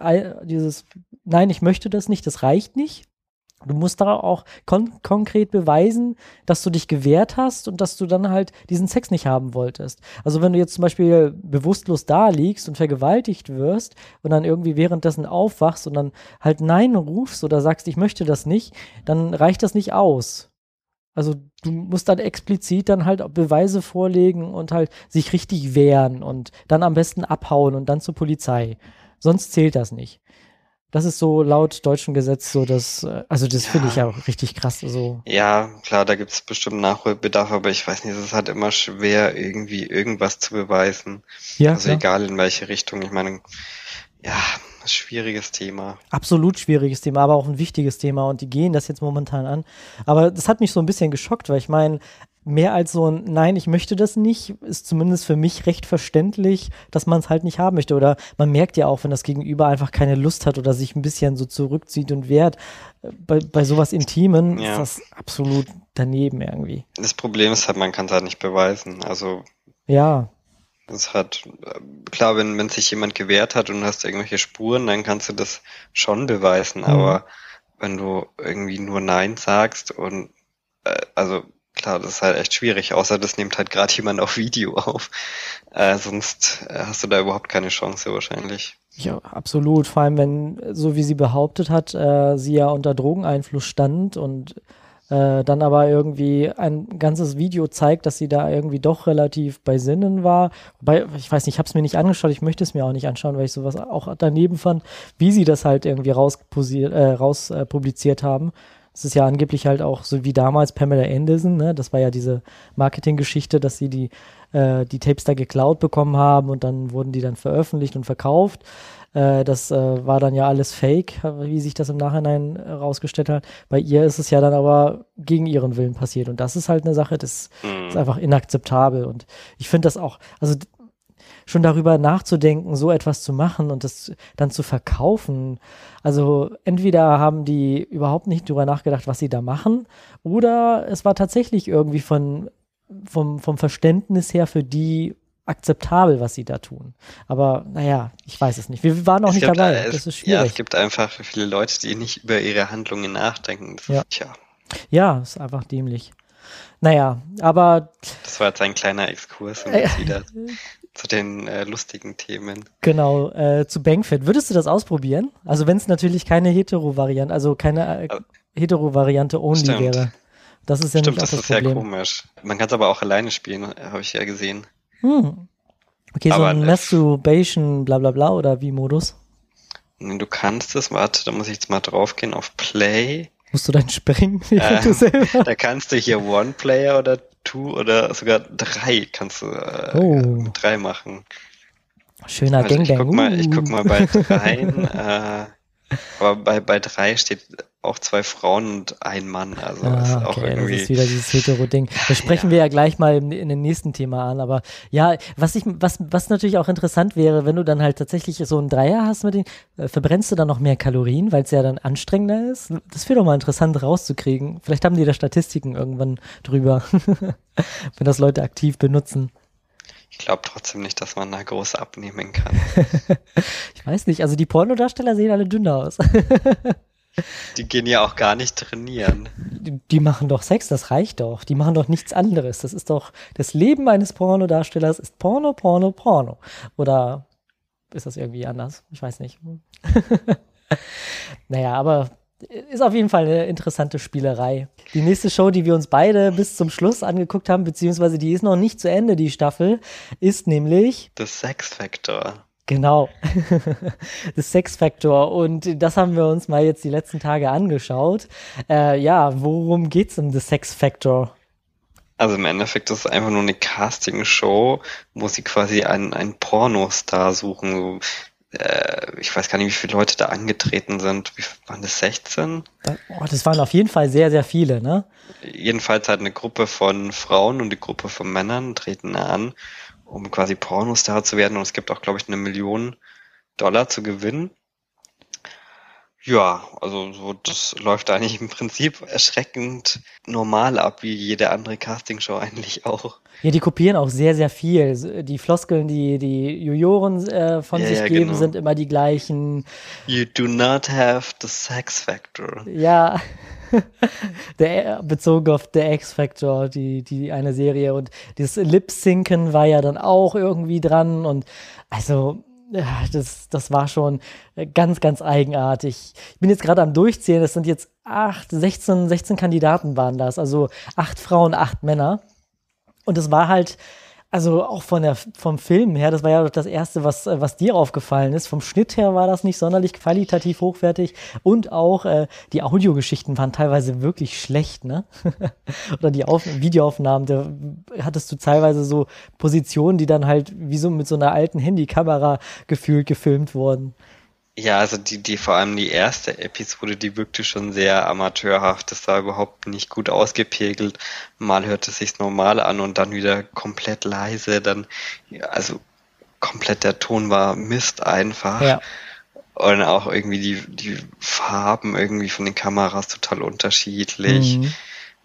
Nein, ich möchte das nicht, das reicht nicht. Du musst da auch konkret beweisen, dass du dich gewehrt hast und dass du dann halt diesen Sex nicht haben wolltest. Also wenn du jetzt zum Beispiel bewusstlos da liegst und vergewaltigt wirst und dann irgendwie währenddessen aufwachst und dann halt Nein rufst oder sagst, ich möchte das nicht, dann reicht das nicht aus. Also du musst dann explizit dann halt Beweise vorlegen und halt sich richtig wehren und dann am besten abhauen und dann zur Polizei. Sonst zählt das nicht. Das ist so laut deutschem Gesetz so, also das finde ich ja auch richtig krass. So. Ja, klar, da gibt es bestimmt Nachholbedarf, aber ich weiß nicht, es ist halt immer schwer, irgendwie irgendwas zu beweisen. Ja, also klar. egal in welche Richtung. Ich meine, ja, schwieriges Thema. Absolut schwieriges Thema, aber auch ein wichtiges Thema und die gehen das jetzt momentan an. Aber das hat mich so ein bisschen geschockt, weil ich meine, mehr als so ein Nein, ich möchte das nicht, ist zumindest für mich recht verständlich, dass man es halt nicht haben möchte. Oder man merkt ja auch, wenn das Gegenüber einfach keine Lust hat oder sich ein bisschen so zurückzieht und wehrt. Bei sowas Intimen ist das absolut daneben irgendwie. Das Problem ist halt, man kann es halt nicht beweisen. Also ja. Das hat, klar, wenn sich jemand gewehrt hat und du hast irgendwelche Spuren, dann kannst du das schon beweisen. Aber wenn du irgendwie nur Nein sagst und also klar, das ist halt echt schwierig, außer das nimmt halt gerade jemand auf Video auf. Sonst hast du da überhaupt keine Chance wahrscheinlich. Ja, absolut. Vor allem, wenn, so wie sie behauptet hat, sie ja unter Drogeneinfluss stand und dann aber irgendwie ein ganzes Video zeigt, dass sie da irgendwie doch relativ bei Sinnen war. Wobei, ich weiß nicht, ich habe es mir nicht angeschaut, ich möchte es mir auch nicht anschauen, weil ich sowas auch daneben fand, wie sie das halt irgendwie publiziert haben. Das ist ja angeblich halt auch so wie damals Pamela Anderson, ne? Das war ja diese Marketinggeschichte, dass sie die Tapes da geklaut bekommen haben und dann wurden die dann veröffentlicht und verkauft. Das war dann ja alles Fake, wie sich das im Nachhinein rausgestellt hat. Bei ihr ist es ja dann aber gegen ihren Willen passiert und das ist halt eine Sache, das ist einfach inakzeptabel und ich finde das auch, also schon darüber nachzudenken, so etwas zu machen und das dann zu verkaufen. Also entweder haben die überhaupt nicht darüber nachgedacht, was sie da machen, oder es war tatsächlich irgendwie vom Verständnis her für die akzeptabel, was sie da tun. Aber naja, ich weiß es nicht. Wir waren auch nicht dabei. Das ist schwierig. Ja, es gibt einfach viele Leute, die nicht über ihre Handlungen nachdenken. Ja, ist einfach dämlich. Naja, aber das war jetzt ein kleiner Exkurs und jetzt wieder zu den lustigen Themen. Genau, zu Bankfit. Würdest du das ausprobieren? Also wenn es natürlich keine Hetero-Variante, also keine Hetero-Variante only wäre. Das ist ja nicht auch das Problem. Das ist ja komisch. Man kann es aber auch alleine spielen, habe ich ja gesehen. Okay, aber so ein Masturbation bla bla bla oder wie Modus? Du kannst es, warte, da muss ich jetzt mal draufgehen auf Play. Musst du dann springen? Du selber? Da kannst du hier One Player oder Two oder sogar 3 kannst du mit 3 machen. Schöner also Gangbang. Ich guck mal bei 3. Aber bei 3 steht auch 2 Frauen und ein Mann. Also ist auch irgendwie. Das ist wieder dieses Hetero-Ding. Das sprechen wir ja gleich mal in dem nächsten Thema an. Aber ja, was natürlich auch interessant wäre, wenn du dann halt tatsächlich so einen Dreier hast mit den, verbrennst du dann noch mehr Kalorien, weil es ja dann anstrengender ist? Das wäre doch mal interessant rauszukriegen. Vielleicht haben die da Statistiken irgendwann drüber, wenn das Leute aktiv benutzen. Ich glaube trotzdem nicht, dass man da groß abnehmen kann. Ich weiß nicht, also die Pornodarsteller sehen alle dünner aus. Die gehen ja auch gar nicht trainieren. Die machen doch Sex, das reicht doch. Die machen doch nichts anderes. Das ist doch, das Leben eines Pornodarstellers ist Porno, Porno, Porno. Oder ist das irgendwie anders? Ich weiß nicht. Naja, aber ist auf jeden Fall eine interessante Spielerei. Die nächste Show, die wir uns beide bis zum Schluss angeguckt haben, beziehungsweise die ist noch nicht zu Ende, die Staffel, ist nämlich The Sex Factor. Genau, The Sex Factor, und das haben wir uns mal jetzt die letzten Tage angeschaut. Ja, worum geht's in The Sex Factor? Also im Endeffekt ist es einfach nur eine Casting-Show, wo sie quasi einen Pornostar suchen. So, ich weiß gar nicht, wie viele Leute da angetreten sind. Wie waren das, 16? Das waren auf jeden Fall sehr, sehr viele, ne? Jedenfalls halt eine Gruppe von Frauen und eine Gruppe von Männern treten da an, um quasi Pornostar zu werden. Und es gibt auch, glaube ich, $1 Million zu gewinnen. Ja, also so, das läuft eigentlich im Prinzip erschreckend normal ab, wie jede andere Castingshow eigentlich auch. Ja, die kopieren auch sehr, sehr viel. Die Floskeln, die Juroren von sich geben, genau. sind immer die gleichen. You do not have the sex factor. Ja, bezogen auf The X Factor, die eine Serie. Und dieses Lip-Synken war ja dann auch irgendwie dran. Und also, ja, das war schon ganz, ganz eigenartig. Ich bin jetzt gerade am Durchzählen. Es sind jetzt 16 Kandidaten waren das. Also 8 Frauen, 8 Männer. Und es war halt, also auch vom Film her, das war ja das Erste, was dir aufgefallen ist. Vom Schnitt her war das nicht sonderlich qualitativ hochwertig, und auch die Audiogeschichten waren teilweise wirklich schlecht, ne? Oder die Videoaufnahmen, da hattest du teilweise so Positionen, die dann halt wie so mit so einer alten Handykamera gefühlt gefilmt wurden. Ja, also die vor allem die erste Episode, die wirkte schon sehr amateurhaft. Das war überhaupt nicht gut ausgepegelt. Mal hörte es sich normal an und dann wieder komplett leise. Dann, ja, also komplett der Ton war Mist einfach. Ja. Und auch irgendwie die Farben irgendwie von den Kameras total unterschiedlich. Mhm.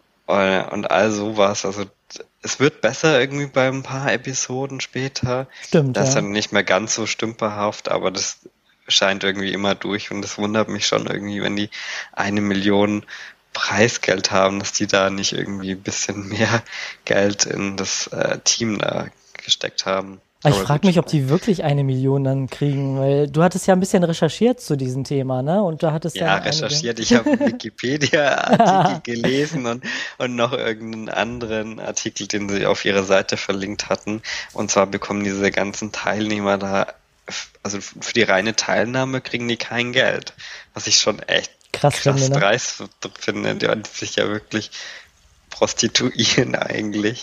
Und all sowas. Also es wird besser irgendwie bei ein paar Episoden später. Stimmt, Das ist ja. dann nicht mehr ganz so stümperhaft, aber das scheint irgendwie immer durch, und es wundert mich schon irgendwie, wenn die 1 Million Preisgeld haben, dass die da nicht irgendwie ein bisschen mehr Geld in das Team da gesteckt haben. Ich frage mich, ob die wirklich 1 Million dann kriegen, weil du hattest ja ein bisschen recherchiert zu diesem Thema, ne? Und da hattest Ja, recherchiert. Ich habe einen Wikipedia-Artikel gelesen und noch irgendeinen anderen Artikel, den sie auf ihrer Seite verlinkt hatten. Und zwar bekommen diese ganzen Teilnehmer da, also für die reine Teilnahme kriegen die kein Geld. Was ich schon echt krass finde, ne? Dreist finde, die sich ja wirklich prostituieren eigentlich.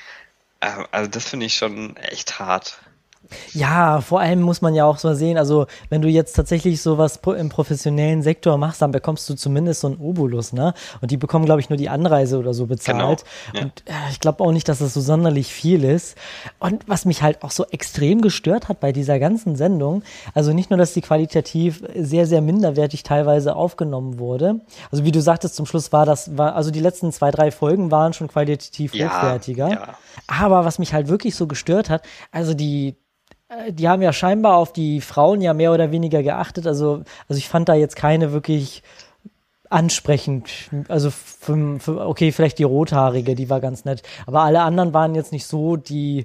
Also das finde ich schon echt hart. Ja, vor allem muss man ja auch so sehen, also wenn du jetzt tatsächlich sowas im professionellen Sektor machst, dann bekommst du zumindest so einen Obolus, ne? Und die bekommen, glaube ich, nur die Anreise oder so bezahlt. Genau. Ja. Und ich glaube auch nicht, dass das so sonderlich viel ist. Und was mich halt auch so extrem gestört hat bei dieser ganzen Sendung, also nicht nur, dass die qualitativ sehr, sehr minderwertig teilweise aufgenommen wurde. Also wie du sagtest, zum Schluss also die letzten 2, 3 Folgen waren schon qualitativ hochwertiger. Ja. Aber was mich halt wirklich so gestört hat, also die haben ja scheinbar auf die Frauen ja mehr oder weniger geachtet. Also ich fand da jetzt keine wirklich ansprechend. Also okay, vielleicht die Rothaarige, die war ganz nett. Aber alle anderen waren jetzt nicht so die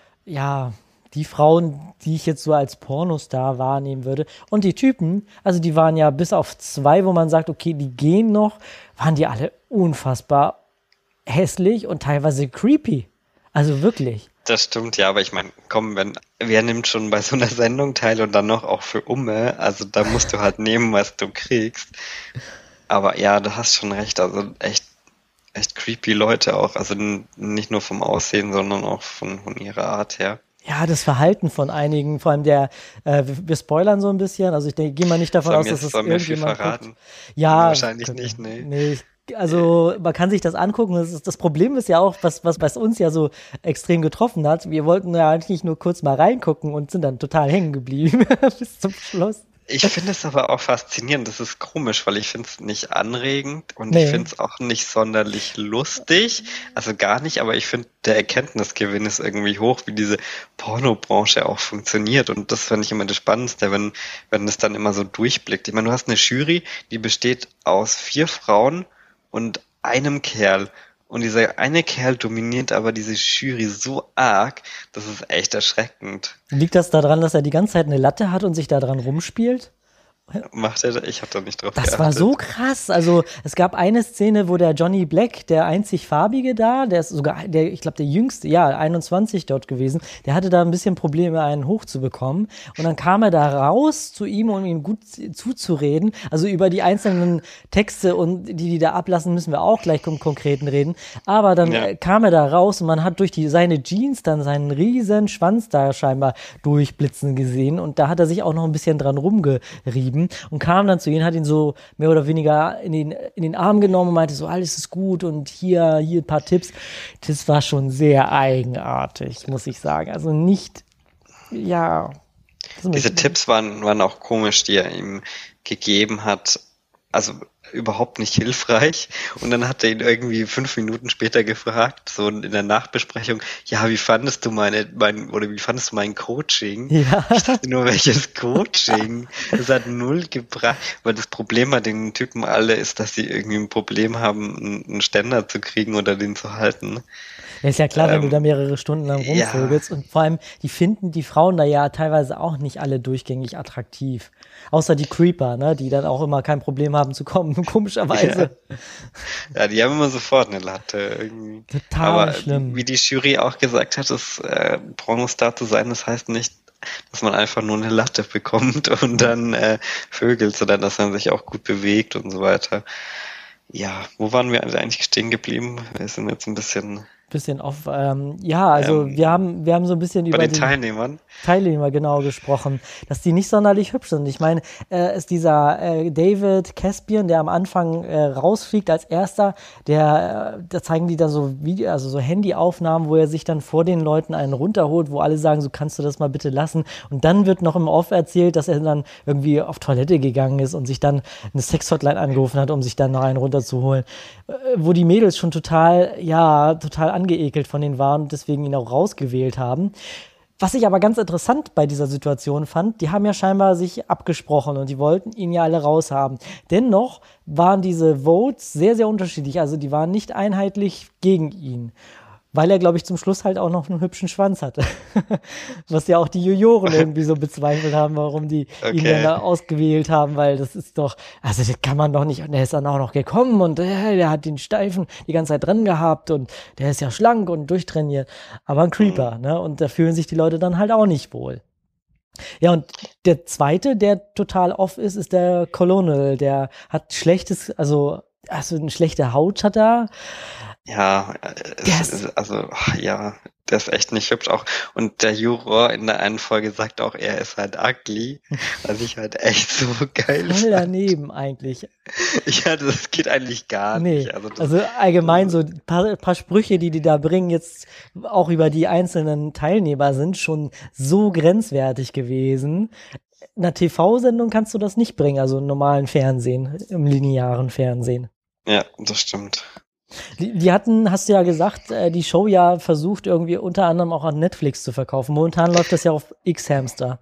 Frauen, die ich jetzt so als Pornostar wahrnehmen würde. Und die Typen, also die waren ja bis auf 2, wo man sagt, okay, die gehen noch, waren die alle unfassbar hässlich und teilweise creepy. Also wirklich. Das stimmt, ja, aber ich meine, komm, wer nimmt schon bei so einer Sendung teil und dann noch auch für Umme? Also da musst du halt nehmen, was du kriegst. Aber ja, du hast schon recht, also echt creepy Leute auch. Also nicht nur vom Aussehen, sondern auch von ihrer Art her. Ja, das Verhalten von einigen, vor allem wir spoilern so ein bisschen, also ich gehe mal nicht davon aus, dass es irgendjemand verraten? Guckt. Ja, wahrscheinlich nicht, nee. Also man kann sich das angucken. Das Problem ist ja auch, was uns ja so extrem getroffen hat. Wir wollten ja eigentlich nur kurz mal reingucken und sind dann total hängen geblieben bis zum Schluss. Ich finde es aber auch faszinierend. Das ist komisch, weil ich finde es nicht anregend und ich finde es auch nicht sonderlich lustig. Also gar nicht, aber ich finde, der Erkenntnisgewinn ist irgendwie hoch, wie diese Pornobranche auch funktioniert. Und das fand ich immer das Spannendste, wenn es dann immer so durchblickt. Ich meine, du hast eine Jury, die besteht aus 4 Frauen und einem Kerl. Und dieser eine Kerl dominiert aber diese Jury so arg, das ist echt erschreckend. Liegt das daran, dass er die ganze Zeit eine Latte hat und sich da dran rumspielt? Macht er das? Ich habe da nicht drauf Das geachtet. war so krass. Also es gab eine Szene, wo der Johnny Black, der einzig Farbige da, der ist sogar, ich glaube, der Jüngste, ja, 21 dort gewesen, der hatte da ein bisschen Probleme, einen hochzubekommen. Und dann kam er da raus zu ihm, um ihm gut zuzureden. Also über die einzelnen Texte und die da ablassen, müssen wir auch gleich im Konkreten reden. Aber dann kam er da raus und man hat durch seine Jeans dann seinen riesen Schwanz da scheinbar durchblitzen gesehen. Und da hat er sich auch noch ein bisschen dran rumgerieben und kam dann zu ihm, hat ihn so mehr oder weniger in den Arm genommen und meinte so, alles ist gut und hier ein paar Tipps. Das war schon sehr eigenartig, muss ich sagen. Also nicht, ja. Diese Tipps waren auch komisch, die er ihm gegeben hat. Also überhaupt nicht hilfreich. Und dann hat er ihn irgendwie 5 Minuten später gefragt, so in der Nachbesprechung, ja, wie fandest du mein Coaching? Ja. Ich dachte nur, welches Coaching? Das hat null gebracht, weil das Problem bei den Typen alle ist, dass sie irgendwie ein Problem haben, einen Ständer zu kriegen oder den zu halten. Ja, ist ja klar, wenn du da mehrere Stunden lang rumvögelst. Und vor allem, die finden die Frauen da ja teilweise auch nicht alle durchgängig attraktiv. Außer die Creeper, ne, die dann auch immer kein Problem haben zu kommen, komischerweise. Ja, die haben immer sofort eine Latte irgendwie. Total schlimm. Wie die Jury auch gesagt hat, das Pornostar zu sein, das heißt nicht, dass man einfach nur eine Latte bekommt und dann vögelt, sondern dass man sich auch gut bewegt und so weiter. Ja, wo waren wir eigentlich stehen geblieben? Wir sind jetzt ein bisschen off. Ja, also wir haben so ein bisschen über den Teilnehmer genau gesprochen, dass die nicht sonderlich hübsch sind. Ich meine, ist dieser David Caspian, der am Anfang rausfliegt als erster, da zeigen die da so also so Handyaufnahmen, wo er sich dann vor den Leuten einen runterholt, wo alle sagen, so kannst du das mal bitte lassen. Und dann wird noch im Off erzählt, dass er dann irgendwie auf Toilette gegangen ist und sich dann eine Sex-Hotline angerufen hat, um sich dann noch einen runterzuholen. Wo die Mädels schon total angeekelt von denen waren und deswegen ihn auch rausgewählt haben. Was ich aber ganz interessant bei dieser Situation fand, die haben ja scheinbar sich abgesprochen und die wollten ihn ja alle raushaben. Dennoch waren diese Votes sehr, sehr unterschiedlich. Also die waren nicht einheitlich gegen ihn. Weil er, glaube ich, zum Schluss halt auch noch einen hübschen Schwanz hatte. Was ja auch die Juroren irgendwie so bezweifelt haben, warum die ihn dann da ausgewählt haben, weil das ist doch, also das kann man doch nicht, und der ist dann auch noch gekommen und der hat den Steifen die ganze Zeit drin gehabt und der ist ja schlank und durchtrainiert, aber ein Creeper, ne, und da fühlen sich die Leute dann halt auch nicht wohl. Ja, und der zweite, der total off ist der Colonel, der hat eine schlechte Haut hat er. Ja, der ist echt nicht hübsch auch. Und der Juror in der einen Folge sagt auch, er ist halt ugly, was ich halt echt so geil Voll daneben eigentlich. Ja, das geht eigentlich gar nicht. Also allgemein so ein paar Sprüche, die da bringen, jetzt auch über die einzelnen Teilnehmer sind schon so grenzwertig gewesen. In einer TV-Sendung kannst du das nicht bringen, also im normalen Fernsehen, im linearen Fernsehen. Ja, das stimmt. Die hatten, hast du ja gesagt, die Show ja versucht, irgendwie unter anderem auch an Netflix zu verkaufen. Momentan läuft das ja auf X-Hamster.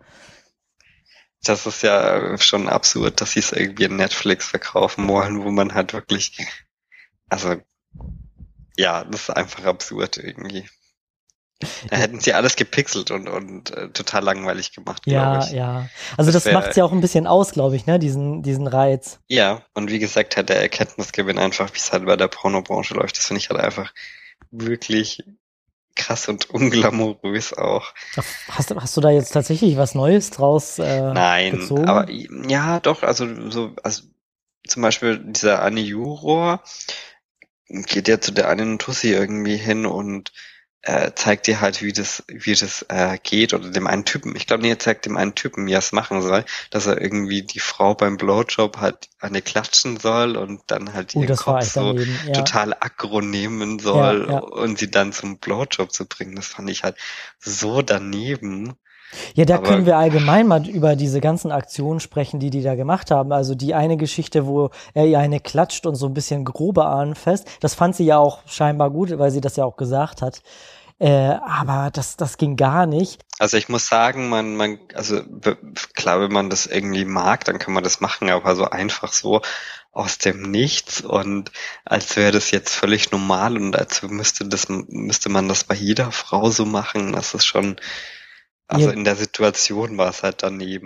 Das ist ja schon absurd, dass sie es irgendwie an Netflix verkaufen wollen, wo man halt wirklich, also, ja, das ist einfach absurd irgendwie. Da hätten sie alles gepixelt und total langweilig gemacht, glaube ich. Ja. Also das macht's ja auch ein bisschen aus, glaube ich, ne, diesen Reiz. Ja, und wie gesagt, halt der Erkenntnisgewinn einfach, wie es halt bei der Pornobranche läuft, das finde ich halt einfach wirklich krass und unglamourös auch. Hast du da jetzt tatsächlich was Neues draus Nein, gezogen? aber ja, doch, also zum Beispiel dieser Anni Juror geht ja zu der einen Tussi irgendwie hin und zeigt dir halt, wie das geht, oder dem einen Typen. Ich glaube, er zeigt dem einen Typen, wie er es machen soll, dass er irgendwie die Frau beim Blowjob halt eine klatschen soll und dann halt ihren Kopf so total aggro nehmen soll und sie dann zum Blowjob zu bringen. Das fand ich halt so daneben. Ja, da können wir allgemein mal über diese ganzen Aktionen sprechen, die da gemacht haben. Also die eine Geschichte, wo er ihr eine klatscht und so ein bisschen grobe Ahnenfest, das fand sie ja auch scheinbar gut, weil sie das ja auch gesagt hat. Aber das ging gar nicht. Also ich muss sagen, also klar, wenn man das irgendwie mag, dann kann man das machen, aber so einfach so aus dem Nichts und als wäre das jetzt völlig normal und als müsste man das bei jeder Frau so machen, das ist schon, also in der Situation war es halt daneben.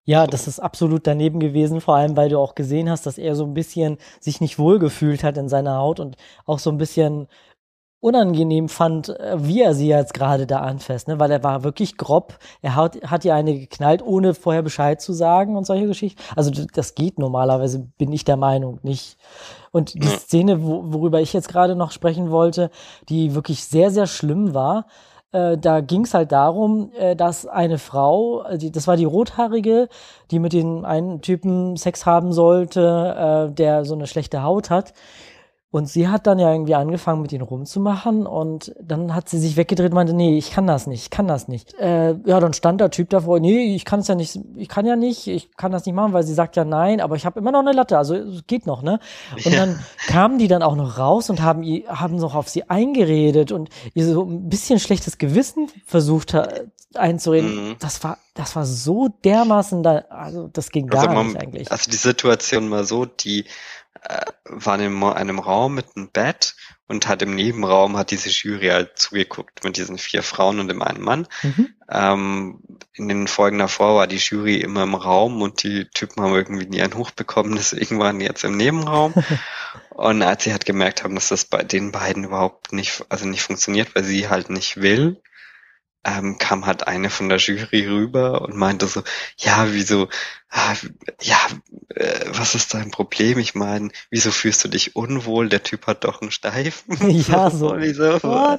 Ja, So. das ist absolut daneben gewesen, vor allem weil du auch gesehen hast, dass er so ein bisschen sich nicht wohlgefühlt hat in seiner Haut und auch so ein bisschen unangenehm fand, wie er sie jetzt gerade da anfasst, ne? Weil er war wirklich grob. Er hat ihr eine geknallt, ohne vorher Bescheid zu sagen und solche Geschichten. Also das geht normalerweise, bin ich der Meinung, nicht. Und die Ja. Szene, worüber ich jetzt gerade noch sprechen wollte, die wirklich sehr, sehr schlimm war, da ging es halt darum, dass eine Frau, das war die Rothaarige, die mit dem einen Typen Sex haben sollte, der so eine schlechte Haut hat. Und sie hat dann ja irgendwie angefangen, mit ihm rumzumachen und dann hat sie sich weggedreht und meinte, nee, ich kann das nicht, ich kann das nicht. Ja, dann stand der Typ davor, nee, ich kann es ja nicht, ich kann ja nicht, ich kann das nicht machen, weil sie sagt ja nein, aber ich habe immer noch eine Latte, also es geht noch, ne? Und Ja. dann kamen die dann auch noch raus und haben noch auf sie eingeredet und ihr so ein bisschen schlechtes Gewissen versucht einzureden. Mhm. Das war so dermaßen da, also das ging Also gar nicht eigentlich. also die Situation war so, die war in einem Raum mit einem Bett und hat im Nebenraum hat diese Jury halt zugeguckt mit diesen 4 Frauen und dem einen Mann. Mhm. In den Folgen davor war die Jury immer im Raum und die Typen haben irgendwie nie einen hochbekommen, deswegen waren die jetzt im Nebenraum. Und als sie halt gemerkt haben, dass das bei den beiden überhaupt nicht, also nicht funktioniert, weil sie halt nicht will, kam halt eine von der Jury rüber und meinte so, ja, wieso, ja, was ist dein Problem? Ich meine, wieso fühlst du dich unwohl? Der Typ hat doch einen Steifen. Ja, so. Wieso? What?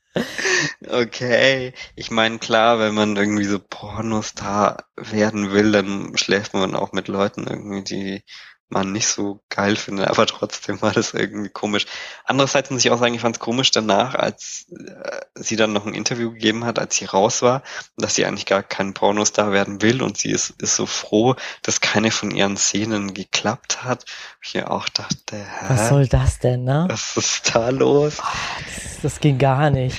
Okay. Ich meine, klar, wenn man irgendwie so Pornostar werden will, dann schläft man auch mit Leuten irgendwie, die man nicht so geil findet, aber trotzdem war das irgendwie komisch. Andererseits muss ich auch sagen, ich fand es komisch danach, als sie dann noch ein Interview gegeben hat, als sie raus war, dass sie eigentlich gar kein Pornostar werden will und sie ist so froh, dass keine von ihren Szenen geklappt hat. Ich mir auch dachte, Was soll das denn, ne? was ist da los? Das ging gar nicht.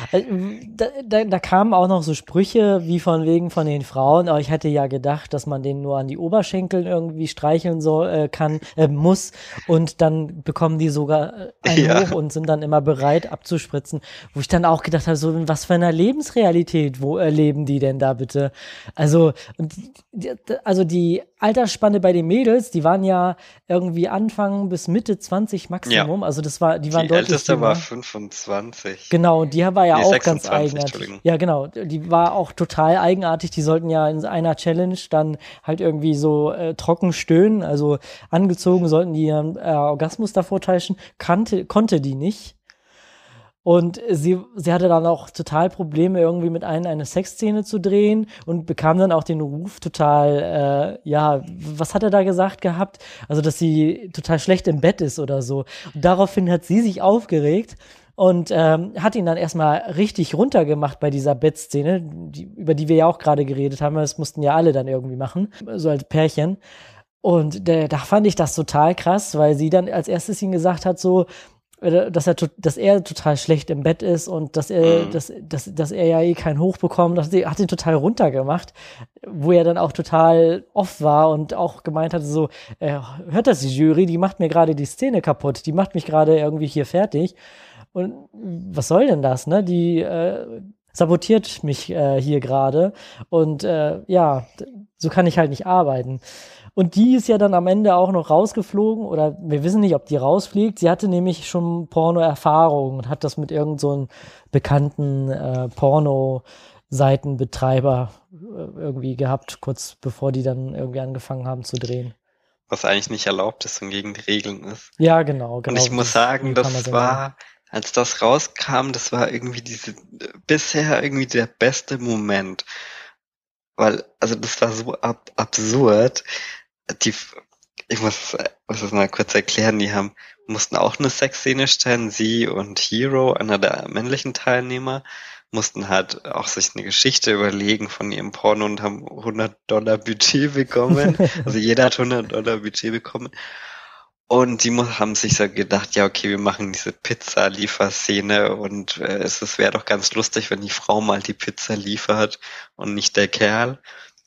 Da kamen auch noch so Sprüche wie von wegen von den Frauen, aber ich hätte ja gedacht, dass man den nur an die Oberschenkel irgendwie streicheln muss und dann bekommen die sogar einen Ja. hoch und sind dann immer bereit abzuspritzen, wo ich dann auch gedacht habe, so in was für einer Lebensrealität, wo erleben die denn da bitte? Also, also die Altersspanne bei den Mädels, die waren ja irgendwie Anfang bis Mitte 20 Maximum, also die waren Die deutlich älteste war jünger. 25. Genau, die war ja Nee, auch ganz 26, eigenartig. Entschuldigung. Ja, genau, die war auch total eigenartig. Die sollten ja in einer Challenge dann halt irgendwie so trocken stöhnen, also angezogen sollten die ihren Orgasmus davor täuschen, konnte die nicht. Und sie hatte dann auch total Probleme, irgendwie mit eine Sexszene zu drehen und bekam dann auch den Ruf total, ja, was hat er da gesagt gehabt? Also, dass sie total schlecht im Bett ist oder so. Und daraufhin hat sie sich aufgeregt und hat ihn dann erstmal richtig runtergemacht bei dieser Bettszene, über die wir ja auch gerade geredet haben. Das mussten ja alle dann irgendwie machen, so als Pärchen. Und da fand ich das total krass, weil sie dann als erstes ihm gesagt hat, so, dass er total schlecht im Bett ist und dass er ja eh keinen Hoch bekommt. Hat ihn total runtergemacht, wo er dann auch total off war und auch gemeint hatte, so, hört das die Jury, die macht mir gerade die Szene kaputt, die macht mich gerade irgendwie hier fertig. Und was soll denn das, ne? Die sabotiert mich hier gerade. Und ja, so kann ich halt nicht arbeiten. Und die ist ja dann am Ende auch noch rausgeflogen, oder wir wissen nicht, ob die rausfliegt. Sie hatte nämlich schon Porno-Erfahrung und hat das mit irgend so einem bekannten Porno-Seitenbetreiber irgendwie gehabt, kurz bevor die dann irgendwie angefangen haben zu drehen. Was eigentlich nicht erlaubt ist und gegen die Regeln ist. Ja, genau. Und ich muss sagen, das war, als das rauskam, das war irgendwie bisher irgendwie der beste Moment. Weil, also das war so absurd. Ich muss das mal kurz erklären, mussten auch eine Sexszene stellen, sie und Hero, einer der männlichen Teilnehmer, mussten halt auch sich eine Geschichte überlegen von ihrem Porno und haben $100 Budget bekommen. Also jeder hat $100 Budget bekommen. Und die haben sich so gedacht, ja, okay, wir machen diese Pizza-Lieferszene und es wäre doch ganz lustig, wenn die Frau mal die Pizza liefert und nicht der Kerl.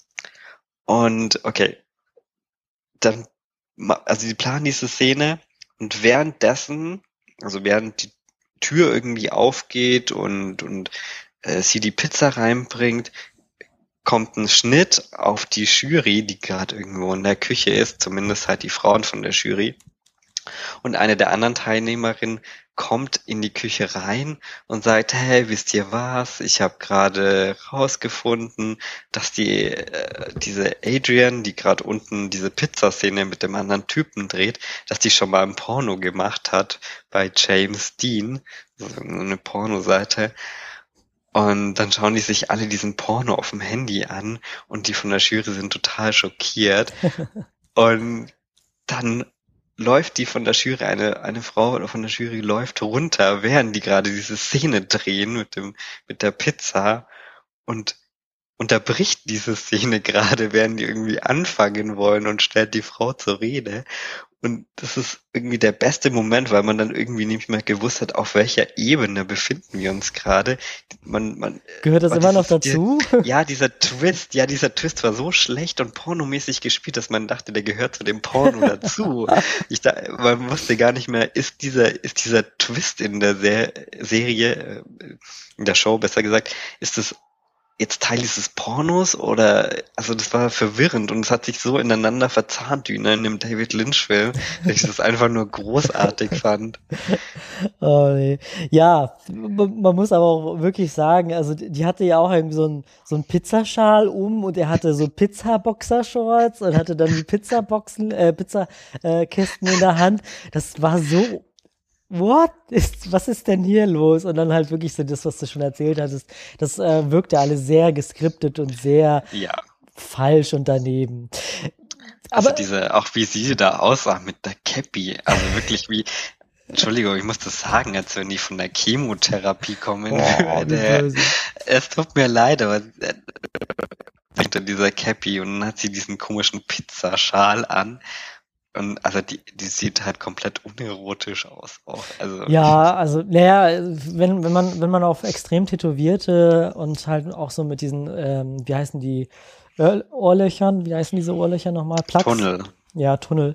Und okay, dann, also die planen diese Szene und währenddessen, also während die Tür irgendwie aufgeht und sie die Pizza reinbringt, kommt ein Schnitt auf die Jury, die gerade irgendwo in der Küche ist, zumindest halt die Frauen von der Jury. Und eine der anderen Teilnehmerinnen kommt in die Küche rein und sagt, hey, wisst ihr was? Ich habe gerade rausgefunden, dass diese Adrian, die gerade unten diese Pizzaszene mit dem anderen Typen dreht, dass die schon mal ein Porno gemacht hat bei James Dean, so eine Pornoseite. Und dann schauen die sich alle diesen Porno auf dem Handy an und die von der Jury sind total schockiert. Und dann läuft die von der Jury, eine Frau von der Jury läuft runter, während die gerade diese Szene drehen mit der Pizza und unterbricht diese Szene gerade, während die irgendwie anfangen wollen und stellt die Frau zur Rede. Und das ist irgendwie der beste Moment, weil man dann irgendwie nicht mehr gewusst hat, auf welcher Ebene befinden wir uns gerade. Gehört das immer noch dazu? Dieser Twist war so schlecht und pornomäßig gespielt, dass man dachte, der gehört zu dem Porno dazu. Man wusste gar nicht mehr, ist dieser Twist in der Serie, in der Show besser gesagt, ist es jetzt Teil dieses Pornos oder, also das war verwirrend und es hat sich so ineinander verzahnt wie in einem David Lynch-Film, dass ich das einfach nur großartig fand. Oh nee. Ja, man muss aber auch wirklich sagen, also die hatte ja auch irgendwie so ein Pizzaschal und er hatte so Pizza-Boxershorts und hatte dann die Pizzaboxen, Pizzakisten in der Hand. Das war so was ist denn hier los? Und dann halt wirklich so das, was du schon erzählt hattest, das wirkte alles sehr geskriptet und sehr falsch und daneben. Aber auch wie sie da aussah mit der Cappy, also wirklich Entschuldigung, ich muss das sagen, als wenn die von der Chemotherapie kommen. Es tut mir leid, aber hinter dieser Cappy und dann hat sie diesen komischen Pizzaschal an. Und also die sieht halt komplett unerotisch aus auch. Also. Ja, also naja, wenn man auf extrem tätowierte und halt auch so mit diesen, wie heißen die Ohrlöchern, wie heißen diese Ohrlöcher nochmal? Plugs? Tunnel. Ja, Tunnel.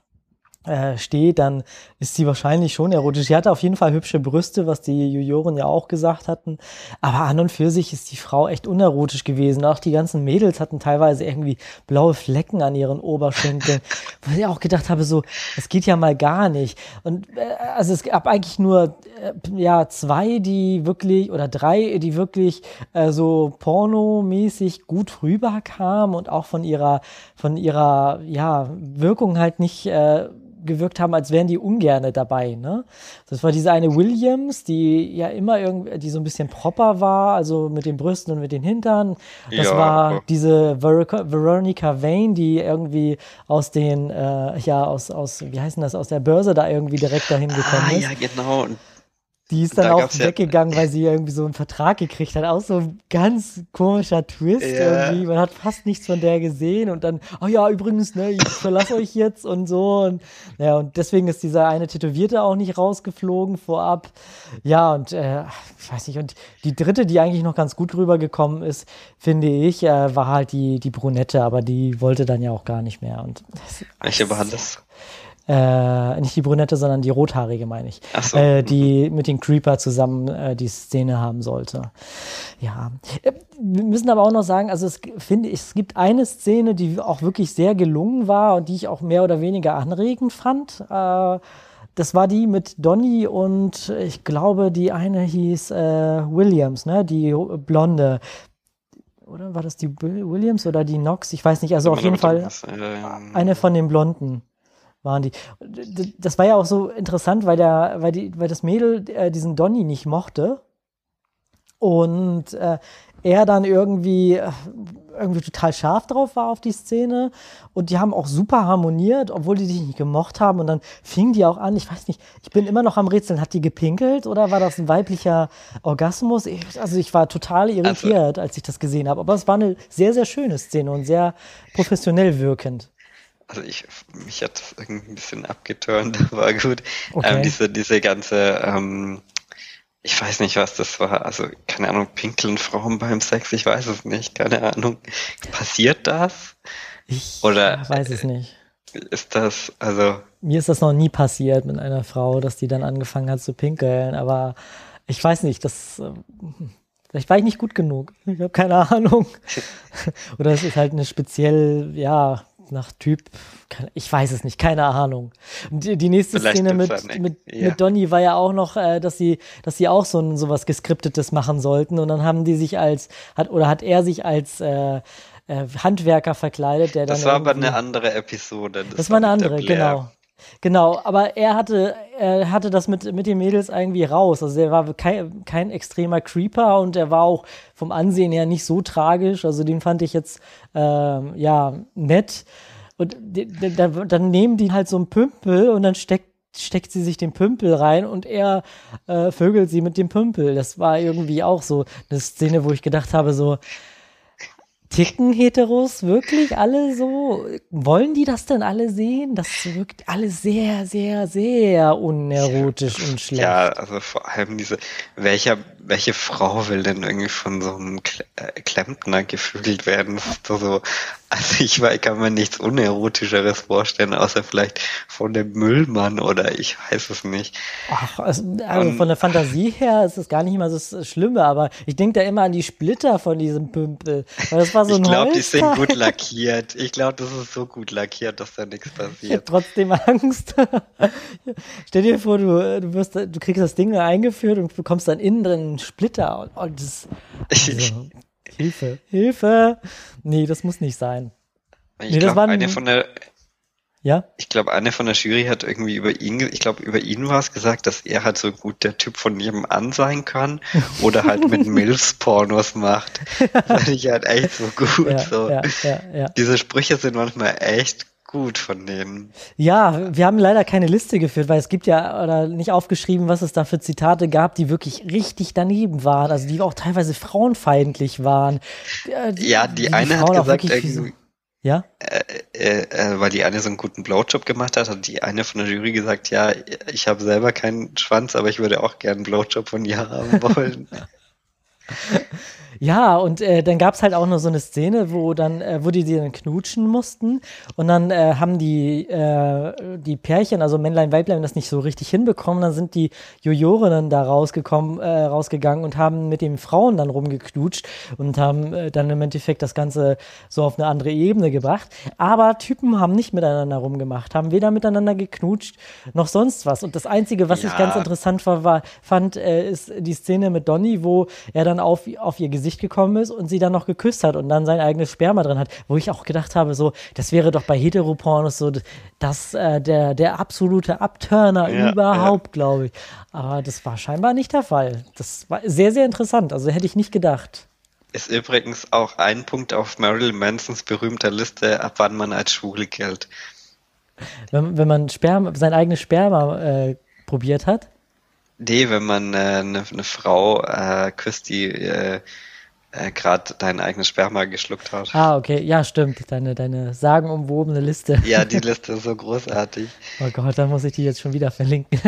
Steht, dann ist sie wahrscheinlich schon erotisch. Sie hatte auf jeden Fall hübsche Brüste, was die Juroren ja auch gesagt hatten. Aber an und für sich ist die Frau echt unerotisch gewesen. Auch die ganzen Mädels hatten teilweise irgendwie blaue Flecken an ihren Oberschenkeln. Wo ich auch gedacht habe, so, das geht ja mal gar nicht. Und also es gab eigentlich nur zwei, die wirklich, oder drei, die wirklich so pornomäßig gut rüberkamen und auch von ihrer Wirkung halt nicht gewirkt haben, als wären die ungerne dabei, ne? Das war diese eine Williams, die ja immer irgendwie, die so ein bisschen proper war, also mit den Brüsten und mit den Hintern. Das war diese Veronica Vane, die irgendwie aus den, wie heißt denn das, aus der Börse da irgendwie direkt dahin gekommen ist. Ja, genau. Die ist dann auch weggegangen, weil sie irgendwie so einen Vertrag gekriegt hat. Auch so ein ganz komischer Twist irgendwie. Man hat fast nichts von der gesehen und dann, übrigens, ne, ich verlasse euch jetzt und so. Und ja, und deswegen ist dieser eine Tätowierte auch nicht rausgeflogen vorab. Ja, und ich weiß nicht, und die dritte, die eigentlich noch ganz gut rübergekommen ist, finde ich, war halt die Brunette, aber die wollte dann ja auch gar nicht mehr. Und welche war das? Nicht die Brünette, sondern die Rothaarige, meine ich. Ach so. Die mit den Creeper zusammen die Szene haben sollte. Ja. Wir müssen aber auch noch sagen, also es gibt eine Szene, die auch wirklich sehr gelungen war und die ich auch mehr oder weniger anregend fand. Das war die mit Donnie und ich glaube, die eine hieß Williams, ne? Die Blonde. Oder war das die Williams oder die Knox? Ich weiß nicht, also auf jeden Fall eine von den Blonden waren die. Das war ja auch so interessant, weil das Mädel diesen Donnie nicht mochte und er dann irgendwie total scharf drauf war auf die Szene und die haben auch super harmoniert, obwohl die sich nicht gemocht haben und dann fing die auch an, ich weiß nicht, ich bin immer noch am Rätseln, hat die gepinkelt oder war das ein weiblicher Orgasmus? Ich war total irritiert, als ich das gesehen habe, aber es war eine sehr, sehr schöne Szene und sehr professionell wirkend. Also mich hat das irgendwie ein bisschen abgeturnt, aber gut. Okay. Diese ganze, ich weiß nicht, was das war. Also, keine Ahnung, pinkeln Frauen beim Sex, ich weiß es nicht, keine Ahnung. Passiert das? Ich weiß es nicht. Ist das, also... Mir ist das noch nie passiert mit einer Frau, dass die dann angefangen hat zu pinkeln, aber ich weiß nicht, das Vielleicht war ich nicht gut genug. Ich habe keine Ahnung. Oder es ist halt eine speziell, ja, nach Typ, ich weiß es nicht, keine Ahnung. Und die nächste Vielleicht Szene gibt's da mit Donnie war ja auch noch, dass sie auch so was Geskriptetes machen sollten. Und dann haben die sich hat er sich als Handwerker verkleidet, der dann. Das war aber eine andere Episode. Das war eine andere, genau. Genau, aber er hatte das mit den Mädels irgendwie raus. Also er war kein extremer Creeper und er war auch vom Ansehen her nicht so tragisch. Also den fand ich jetzt nett. Und dann nehmen die halt so einen Pümpel und dann steckt sie sich den Pümpel rein und er vögelt sie mit dem Pümpel. Das war irgendwie auch so eine Szene, wo ich gedacht habe, so ticken Heteros wirklich alle so? Wollen die das denn alle sehen? Das wirkt alles sehr, sehr, sehr unerotisch und schlecht. Ja, also vor allem welche Frau will denn irgendwie von so einem Klempner gevögelt werden? Also ich kann mir nichts Unerotischeres vorstellen, außer vielleicht von dem Müllmann oder ich weiß es nicht. Ach, also von der Fantasie her ist es gar nicht mal so Schlimme, aber ich denke da immer an die Splitter von diesem Pümpel. Weil das war so ein Ich glaube, die Holzteil. sind gut lackiert. Ich glaube, das ist so gut lackiert, dass da nichts Ich habe passiert. trotzdem Angst. Stell dir vor, du kriegst das Ding eingeführt und bekommst dann innen drin einen Splitter. Und das, also, Hilfe. Nee, das muss nicht sein. Ich glaube, eine von der Jury hat irgendwie über ihn war es gesagt, dass er halt so gut der Typ von nebenan sein kann oder halt mit Milfs-Pornos macht. Das fand ich halt echt so gut. Ja. Diese Sprüche sind manchmal echt gut von denen. Ja, wir haben leider keine Liste geführt, weil es gibt ja, oder nicht aufgeschrieben, was es da für Zitate gab, die wirklich richtig daneben waren, also die auch teilweise frauenfeindlich waren. Die eine hat gesagt, irgendwie, ja? weil die eine so einen guten Blowjob gemacht hat die eine von der Jury gesagt, ja, ich habe selber keinen Schwanz, aber ich würde auch gerne einen Blowjob von ihr haben wollen. Ja, und dann gab's halt auch noch so eine Szene, wo die dann knutschen mussten und dann haben die Pärchen, also Männlein, Weiblein, das nicht so richtig hinbekommen, dann sind die Jujorinnen da rausgegangen und haben mit den Frauen dann rumgeknutscht und haben dann im Endeffekt das Ganze so auf eine andere Ebene gebracht. Aber Typen haben nicht miteinander rumgemacht, haben weder miteinander geknutscht noch sonst was. Und das Einzige, was ich ganz interessant fand, ist die Szene mit Donnie, wo er dann auf ihr Gesicht gekommen ist und sie dann noch geküsst hat und dann sein eigenes Sperma drin hat, wo ich auch gedacht habe, so, das wäre doch bei Heteropornos so der absolute Abturner überhaupt, glaube ich. Aber das war scheinbar nicht der Fall. Das war sehr, sehr interessant. Also hätte ich nicht gedacht. Ist übrigens auch ein Punkt auf Marilyn Mansons berühmter Liste, ab wann man als schwul gilt. Wenn man sein eigenes Sperma probiert hat? Nee, wenn man eine Frau küsst, die gerade dein eigenes Sperma geschluckt hat. Ah, okay, ja, stimmt. Deine sagenumwobene Liste. Ja, die Liste ist so großartig. Oh Gott, da muss ich die jetzt schon wieder verlinken.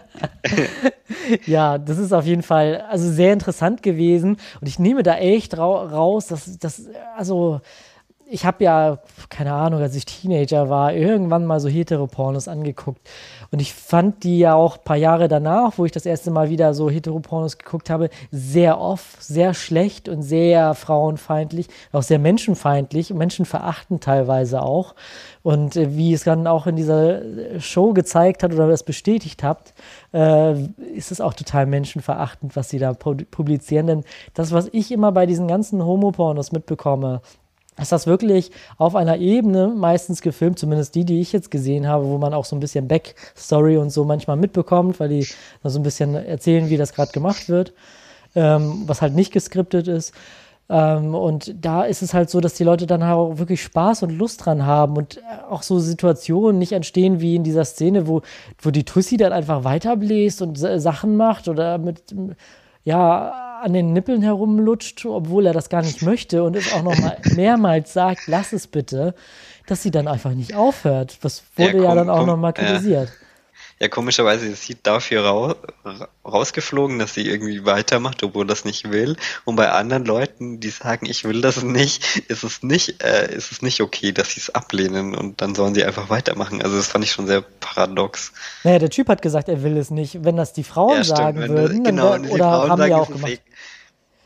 Ja, das ist auf jeden Fall also sehr interessant gewesen und ich nehme da echt raus, also ich habe ja, keine Ahnung, als ich Teenager war, irgendwann mal so Heteropornos angeguckt. Und ich fand die ja auch ein paar Jahre danach, wo ich das erste Mal wieder so Heteropornos geguckt habe, sehr oft, sehr schlecht und sehr frauenfeindlich, auch sehr menschenfeindlich und menschenverachtend teilweise auch. Und wie es dann auch in dieser Show gezeigt hat oder das bestätigt habt, ist es auch total menschenverachtend, was sie da publizieren. Denn das, was ich immer bei diesen ganzen Homopornos mitbekomme, ist das wirklich auf einer Ebene meistens gefilmt, zumindest die ich jetzt gesehen habe, wo man auch so ein bisschen Backstory und so manchmal mitbekommt, weil die da so ein bisschen erzählen, wie das gerade gemacht wird, was halt nicht geskriptet ist. Und da ist es halt so, dass die Leute dann auch wirklich Spaß und Lust dran haben und auch so Situationen nicht entstehen wie in dieser Szene, wo die Tussi dann einfach weiterbläst und Sachen macht oder an den Nippeln herumlutscht, obwohl er das gar nicht möchte und es auch noch mal mehrmals sagt, lass es bitte, dass sie dann einfach nicht aufhört. Das wurde ja dann auch noch mal kritisiert. Ja, komischerweise ist sie dafür rausgeflogen, dass sie irgendwie weitermacht, obwohl das nicht will. Und bei anderen Leuten, die sagen, ich will das nicht, ist es nicht okay, dass sie es ablehnen und dann sollen sie einfach weitermachen. Also das fand ich schon sehr paradox. Naja, der Typ hat gesagt, er will es nicht. Wenn das die Frauen sagen würden, oder haben die auch gemacht.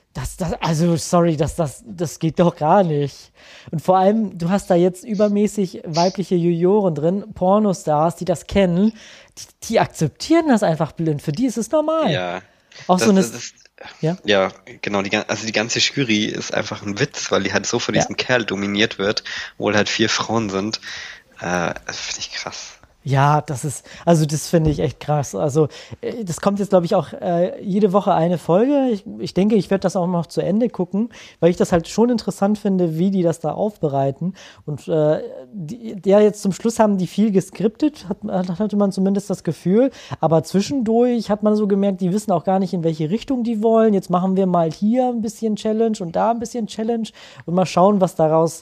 Also sorry, das geht doch gar nicht. Und vor allem, du hast da jetzt übermäßig weibliche Juroren drin, Pornostars, die das kennen, die akzeptieren das einfach blind. Für die ist es normal. Ja, Auch so eine, ja, ja, genau, also die ganze Jury ist einfach ein Witz, weil die halt so von ja. diesem Kerl dominiert wird, obwohl halt 4 Frauen sind. Das finde ich krass. Ja, also das finde ich echt krass. Also, das kommt jetzt, glaube ich, auch jede Woche eine Folge. Ich denke, ich werde das auch noch zu Ende gucken, weil ich das halt schon interessant finde, wie die das da aufbereiten. Und jetzt zum Schluss haben die viel geskriptet, hatte man zumindest das Gefühl. Aber zwischendurch hat man so gemerkt, die wissen auch gar nicht, in welche Richtung die wollen. Jetzt machen wir mal hier ein bisschen Challenge und da ein bisschen Challenge und mal schauen, was daraus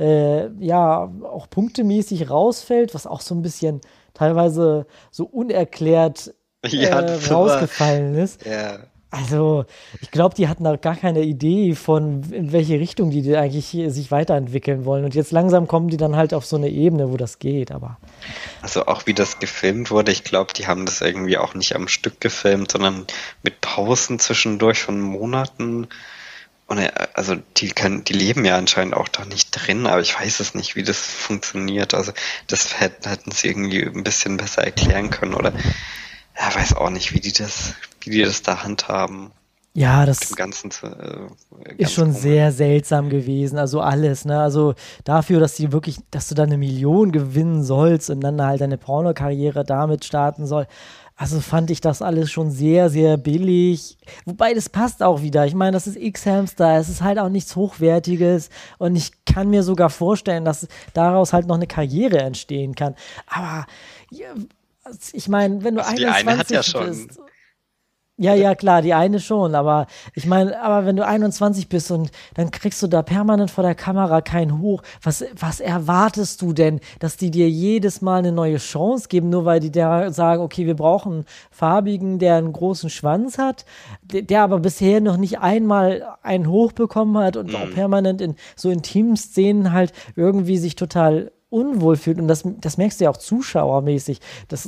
ja auch punktemäßig rausfällt, was auch so ein bisschen teilweise so unerklärt Ja, das rausgefallen ist. ja. Also, ich glaube, die hatten da gar keine Idee von, in welche Richtung die eigentlich sich weiterentwickeln wollen. Und jetzt langsam kommen die dann halt auf so eine Ebene, wo das geht, aber. Also auch wie das gefilmt wurde, ich glaube, die haben das irgendwie auch nicht am Stück gefilmt, sondern mit Pausen zwischendurch von Monaten. Und also die leben ja anscheinend auch da nicht drin, aber ich weiß es nicht, wie das funktioniert. Also das hätten sie irgendwie ein bisschen besser erklären können oder ja, weiß auch nicht, wie die das da handhaben. Ja, Dem das Ganzen ist schon komisch. sehr seltsam gewesen. Also alles, ne? Also dafür, dass du da 1 Million gewinnen sollst und dann halt deine Pornokarriere damit starten soll. Also fand ich das alles schon sehr, sehr billig. Wobei, das passt auch wieder. Ich meine, das ist X-Hamster, es ist halt auch nichts Hochwertiges und ich kann mir sogar vorstellen, dass daraus halt noch eine Karriere entstehen kann. Aber ja, ich meine, wenn du Also die eine hat ja 21 schon. bist. Ja, ja, klar, die eine schon, aber ich meine, aber wenn du 21 bist und dann kriegst du da permanent vor der Kamera keinen Hoch, was erwartest du denn, dass die dir jedes Mal eine neue Chance geben, nur weil die da sagen, okay, wir brauchen einen farbigen, der einen großen Schwanz hat, der aber bisher noch nicht einmal einen Hoch bekommen hat und auch Mhm. permanent in so intimen Szenen halt irgendwie sich total unwohl fühlt und das merkst du ja auch zuschauermäßig.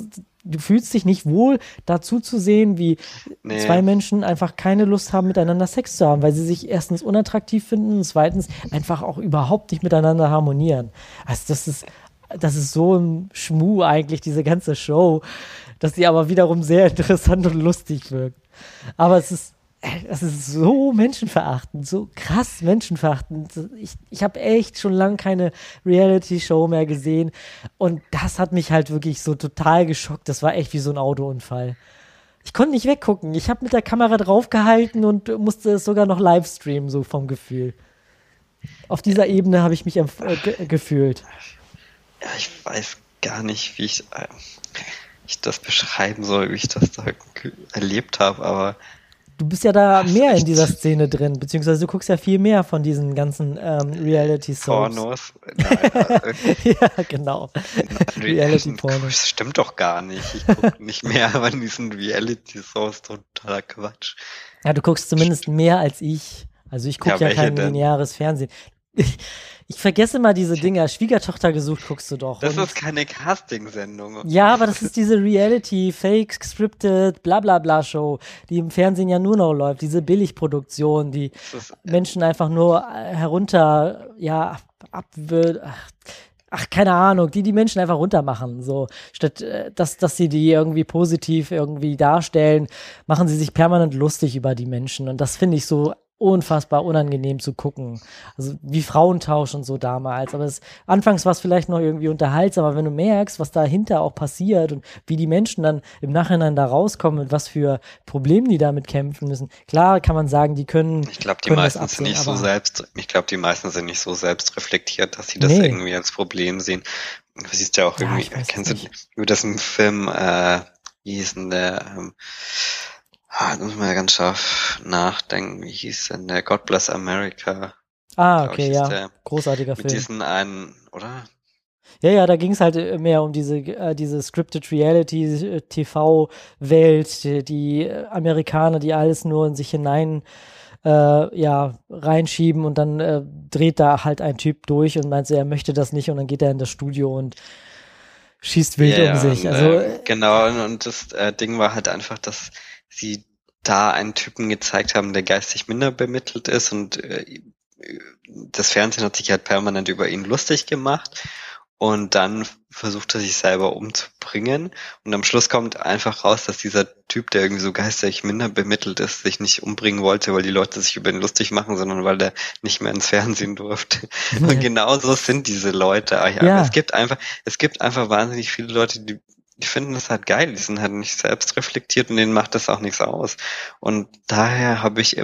Du fühlst dich nicht wohl, dazu zu sehen, wie zwei Nee, Menschen einfach keine Lust haben, miteinander Sex zu haben, weil sie sich erstens unattraktiv finden und zweitens einfach auch überhaupt nicht miteinander harmonieren. Also das ist so ein Schmuh eigentlich, diese ganze Show, dass sie aber wiederum sehr interessant und lustig wirkt. Aber es ist so menschenverachtend, so krass menschenverachtend. Ich habe echt schon lange keine Reality-Show mehr gesehen und das hat mich halt wirklich so total geschockt. Das war echt wie so ein Autounfall. Ich konnte nicht weggucken. Ich habe mit der Kamera draufgehalten und musste es sogar noch live streamen, so vom Gefühl. Auf dieser Ebene habe ich mich gefühlt. ja, ich weiß gar nicht, wie ich das beschreiben soll, wie ich das da erlebt habe, aber Du bist ja da das ist mehr in dieser echt Szene drin, beziehungsweise du guckst ja viel mehr von diesen ganzen Reality-Soaps. Pornos. Nein, Ja, genau. Reality-Porno. das stimmt doch gar nicht. Ich gucke nicht mehr von diesen Reality-Shows, totaler Quatsch. Ja, du guckst zumindest mehr als ich. Also ich Ja, gucke ja welche kein denn? lineares Fernsehen. Ich vergesse mal diese Dinger. Schwiegertochter gesucht guckst du doch. Das ist Und keine Casting-Sendung. ja, aber das ist diese Reality, Fake, Scripted, bla bla bla Show, die im Fernsehen ja nur noch läuft. Diese Billigproduktion, die Das ist, Menschen einfach nur herunter, ja, abwürden. Ach, keine Ahnung, die Menschen einfach runtermachen. So, statt dass sie die irgendwie positiv irgendwie darstellen, machen sie sich permanent lustig über die Menschen. Und das finde ich so unfassbar unangenehm zu gucken. Also wie Frauentausch und so damals. Aber anfangs war es vielleicht noch irgendwie unterhaltsam, aber wenn du merkst, was dahinter auch passiert und wie die Menschen dann im Nachhinein da rauskommen und was für Probleme die damit kämpfen müssen. Klar kann man sagen, die können, ich glaube, die können das meisten sind absehen, nicht so aber ich glaube, die meisten sind nicht so selbstreflektiert, dass sie das nee. irgendwie als Problem sehen. Du siehst ja auch Ja, irgendwie, ich weiß es kennst du nicht. über das im Film, wie hieß denn der, da muss man ja ganz scharf nachdenken, wie hieß denn der God Bless America, Ah, glaube ich, okay, hieß ja. der, Großartiger mit Film. diesen einen, oder? Ja, ja, da ging es halt mehr um diese Scripted Reality TV-Welt, die Amerikaner, die alles nur in sich hinein ja, reinschieben und dann dreht da halt ein Typ durch und meint so, er möchte das nicht und dann geht er in das Studio und schießt wild Ja, um ja, sich. und, Also, genau, und das Ding war halt einfach, dass sie da einen Typen gezeigt haben, der geistig minder bemittelt ist und das Fernsehen hat sich halt permanent über ihn lustig gemacht und dann versucht er sich selber umzubringen und am Schluss kommt einfach raus, dass dieser Typ, der irgendwie so geistig minder bemittelt ist, sich nicht umbringen wollte, weil die Leute sich über ihn lustig machen, sondern weil der nicht mehr ins Fernsehen durfte. Und genauso sind diese Leute. Aber es gibt einfach wahnsinnig viele Leute, die finden das halt geil, die sind halt nicht selbst reflektiert und denen macht das auch nichts aus. Und daher habe ich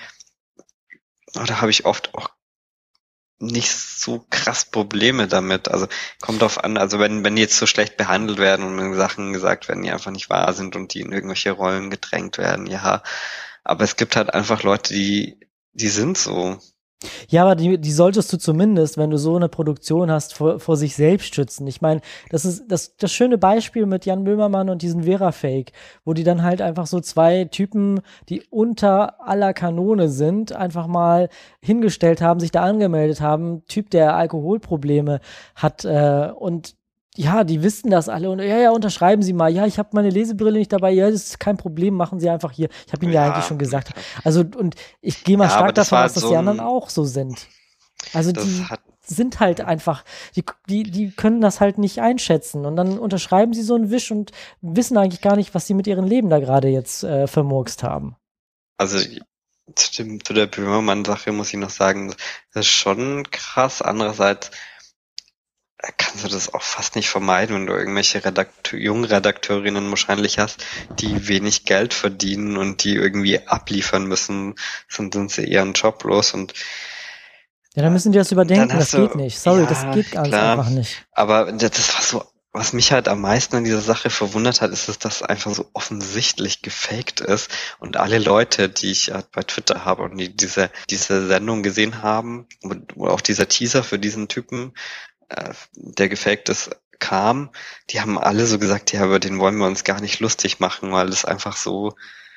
oft auch nicht so krass Probleme damit. Also kommt drauf an, also wenn die jetzt so schlecht behandelt werden und wenn Sachen gesagt werden, die einfach nicht wahr sind und die in irgendwelche Rollen gedrängt werden, ja. Aber es gibt halt einfach Leute, die sind so. Ja, aber die solltest du zumindest, wenn du so eine Produktion hast, vor sich selbst schützen. Ich meine, das ist das schöne Beispiel mit Jan Böhmermann und diesen Vera-Fake, wo die dann halt einfach so zwei Typen, die unter aller Kanone sind, einfach mal hingestellt haben, sich da angemeldet haben. Typ, der Alkoholprobleme hat und ja, die wissen das alle und ja, unterschreiben Sie mal. Ja, ich habe meine Lesebrille nicht dabei. Ja, das ist kein Problem, machen Sie einfach hier. Ich habe Ihnen ja eigentlich schon gesagt. Also, und ich gehe mal stark davon aus, dass die anderen auch so sind. Also, die sind halt einfach, die können das halt nicht einschätzen. Und dann unterschreiben sie so einen Wisch und wissen eigentlich gar nicht, was sie mit ihrem Leben da gerade jetzt vermurkst haben. Also, zu der Böhmermann-Sache muss ich noch sagen, das ist schon krass. Andererseits kannst du das auch fast nicht vermeiden, wenn du irgendwelche jungen Redakteurinnen wahrscheinlich hast, die wenig Geld verdienen und die irgendwie abliefern müssen, sind sie eher einen Job los und ja, dann müssen die das überdenken, das geht nicht. Sorry, ja, das geht ganz einfach nicht. Aber das war so, was mich halt am meisten an dieser Sache verwundert hat, ist, dass das einfach so offensichtlich gefaked ist und alle Leute, die ich halt bei Twitter habe und die diese Sendung gesehen haben, wo auch dieser Teaser für diesen Typen, der gefaked ist, kam, die haben alle so gesagt, ja, über den wollen wir uns gar nicht lustig machen, weil das einfach so,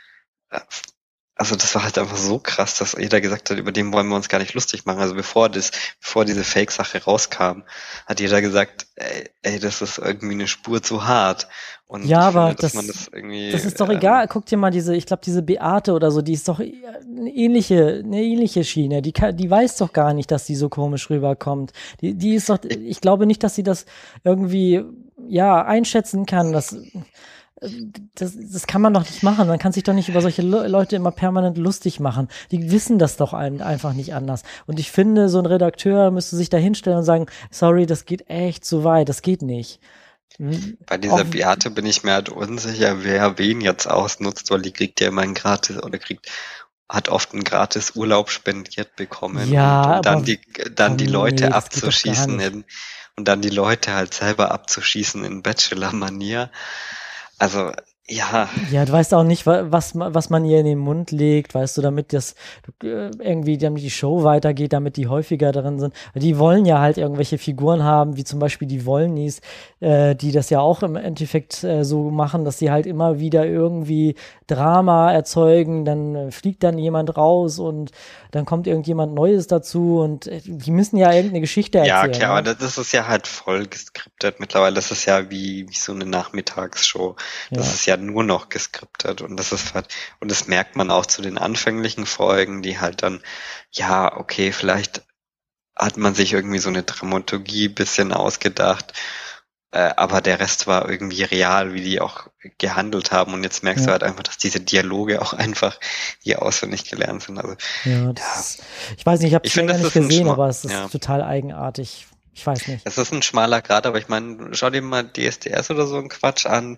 also das war halt einfach so krass, dass jeder gesagt hat, über den wollen wir uns gar nicht lustig machen. Also bevor diese Fake-Sache rauskam, hat jeder gesagt, ey, das ist irgendwie eine Spur zu hart. Und ja, aber finde, dass man das irgendwie, das ist doch egal. Guck dir mal ich glaube, diese Beate oder so, die ist doch eine ähnliche Schiene. Die weiß doch gar nicht, dass die so komisch rüberkommt. Die ist doch, ich glaube nicht, dass sie das irgendwie, ja, einschätzen kann, das kann man doch nicht machen. Man kann sich doch nicht über solche Leute immer permanent lustig machen. Die wissen das doch einfach nicht anders. Und ich finde, so ein Redakteur müsste sich da hinstellen und sagen, sorry, das geht echt zu weit, das geht nicht. Bei dieser Beate bin ich mir halt unsicher, wer wen jetzt ausnutzt, weil die kriegt ja immer hat oft einen gratis Urlaub spendiert bekommen. Ja, und dann die Leute abzuschießen und dann die Leute halt selber abzuschießen in Bachelor-Manier. Also, ja. Ja, du weißt auch nicht, was man ihr in den Mund legt, weißt du, damit die Show weitergeht, damit die häufiger darin sind. Die wollen ja halt irgendwelche Figuren haben, wie zum Beispiel die Wollnies, die das ja auch im Endeffekt so machen, dass sie halt immer wieder irgendwie Drama erzeugen, dann fliegt dann jemand raus und dann kommt irgendjemand Neues dazu und die müssen ja irgendeine Geschichte erzählen. Ja, klar, aber das ist ja halt voll geskriptet mittlerweile. Das ist ja wie so eine Nachmittagsshow. Das ist ja nur noch geskriptet und das ist halt, und das merkt man auch zu den anfänglichen Folgen, die halt dann, ja, okay, vielleicht hat man sich irgendwie so eine Dramaturgie bisschen ausgedacht, aber der Rest war irgendwie real, wie die auch gehandelt haben und jetzt merkst du halt einfach, dass diese Dialoge auch einfach hier auswendig gelernt sind. Also, ich weiß nicht, ich habe es länger nicht gesehen, aber es ist total eigenartig. Ich weiß nicht. Es ist ein schmaler Grat, aber ich meine, schau dir mal DSDS oder so einen Quatsch an.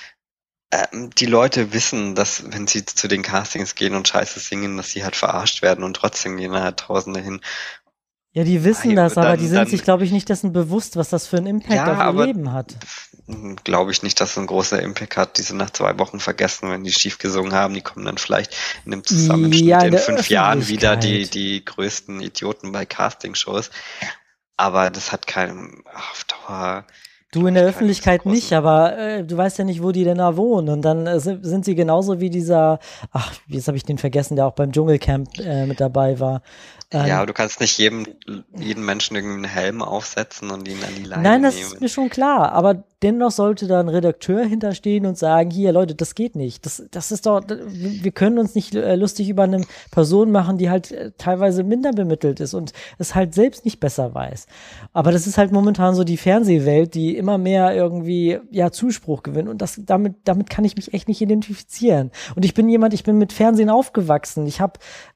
Die Leute wissen, dass wenn sie zu den Castings gehen und Scheiße singen, dass sie halt verarscht werden und trotzdem gehen da halt Tausende hin. Ja, die wissen das, aber die sind sich, glaube ich, nicht dessen bewusst, was das für einen Impact auf ihr Leben hat. Glaube ich nicht, dass es ein großer Impact hat. Die sind nach 2 Wochen vergessen, wenn die schief gesungen haben. Die kommen dann vielleicht in einem Zusammenschnitt in 5 Jahren wieder die größten Idioten bei Castingshows. Aber das hat keinem auf Dauer... Du in der Öffentlichkeit nicht, aber du weißt ja nicht, wo die denn da wohnen. Und dann sind sie genauso wie dieser, jetzt habe ich den vergessen, der auch beim Dschungelcamp mit dabei war. Ja, du kannst nicht jedem Menschen irgendwie einen Helm aufsetzen und ihn an die Leine nehmen. Nein, das ist mir schon klar. Aber dennoch sollte da ein Redakteur hinterstehen und sagen, hier Leute, das geht nicht. Das ist doch, wir können uns nicht lustig über eine Person machen, die halt teilweise minder bemittelt ist und es halt selbst nicht besser weiß. Aber das ist halt momentan so die Fernsehwelt, die immer mehr irgendwie Zuspruch gewinnt und damit kann ich mich echt nicht identifizieren. Und ich bin mit Fernsehen aufgewachsen. Ich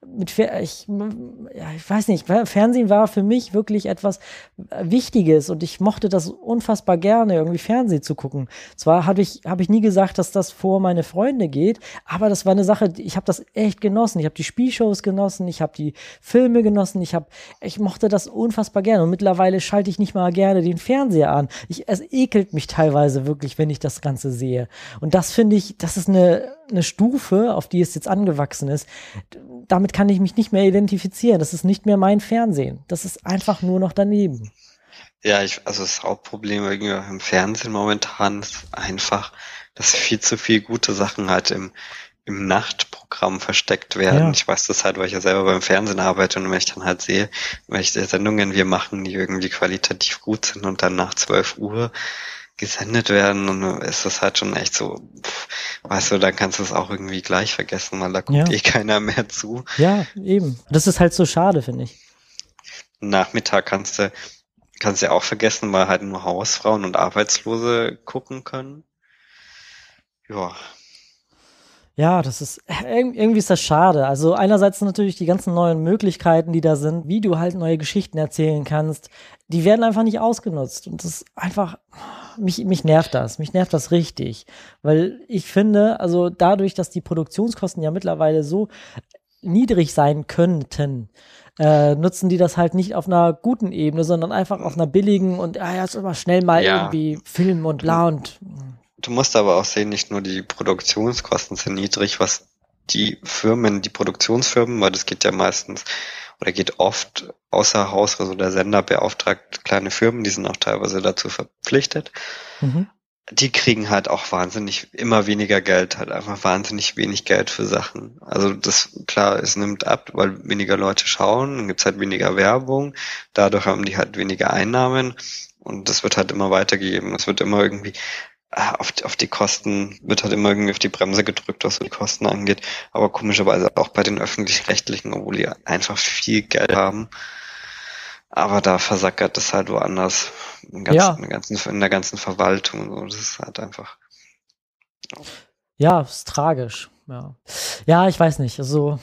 weiß nicht, Fernsehen war für mich wirklich etwas Wichtiges und ich mochte das unfassbar gerne, irgendwie Fernsehen zu gucken. Zwar habe ich nie gesagt, dass das vor meine Freunde geht, aber das war eine Sache, ich habe das echt genossen. Ich habe die Spielshows genossen, ich habe die Filme genossen, ich mochte das unfassbar gerne und mittlerweile schalte ich nicht mal gerne den Fernseher an. Es ekelt mich teilweise wirklich, wenn ich das Ganze sehe. Und das finde ich, das ist eine Stufe, auf die es jetzt angewachsen ist. Damit kann ich mich nicht mehr identifizieren. Das ist nicht mehr mein Fernsehen. Das ist einfach nur noch daneben. Ja, also das Hauptproblem irgendwie im Fernsehen momentan ist einfach, dass viel zu viel gute Sachen halt im Nachtprogramm versteckt werden. Ja. Ich weiß das halt, weil ich ja selber beim Fernsehen arbeite und wenn ich dann halt sehe, welche Sendungen wir machen, die irgendwie qualitativ gut sind und dann nach 12 Uhr gesendet werden und ist das halt schon echt so, weißt du, dann kannst du es auch irgendwie gleich vergessen, weil da guckt keiner mehr zu. Ja, eben. Das ist halt so schade, finde ich. Nachmittag kannst du ja auch vergessen, weil halt nur Hausfrauen und Arbeitslose gucken können. Ja. Ja, das ist, irgendwie ist das schade. Also einerseits natürlich die ganzen neuen Möglichkeiten, die da sind, wie du halt neue Geschichten erzählen kannst, die werden einfach nicht ausgenutzt. Und das ist einfach, mich nervt das. Mich nervt das richtig. Weil ich finde, also dadurch, dass die Produktionskosten ja mittlerweile so niedrig sein könnten, nutzen die das halt nicht auf einer guten Ebene, sondern einfach auf einer billigen und jetzt immer schnell mal irgendwie Film und bla und Du musst aber auch sehen, nicht nur die Produktionskosten sind niedrig, was die Produktionsfirmen, weil das geht ja meistens oder geht oft außer Haus, also der Sender beauftragt kleine Firmen, die sind auch teilweise dazu verpflichtet. Mhm. Die kriegen halt auch immer weniger Geld, halt einfach wahnsinnig wenig Geld für Sachen. Also das, klar, es nimmt ab, weil weniger Leute schauen, dann gibt's halt weniger Werbung, dadurch haben die halt weniger Einnahmen und das wird halt immer weitergegeben. Es wird immer irgendwie auf die Kosten, wird halt immer irgendwie auf die Bremse gedrückt, was so die Kosten angeht. Aber komischerweise auch bei den Öffentlich-Rechtlichen, obwohl die einfach viel Geld haben. Aber da versackert es halt woanders. In der ganzen Verwaltung und so. Das ist halt einfach. Ja, ist tragisch. Ja, ich weiß nicht. Also,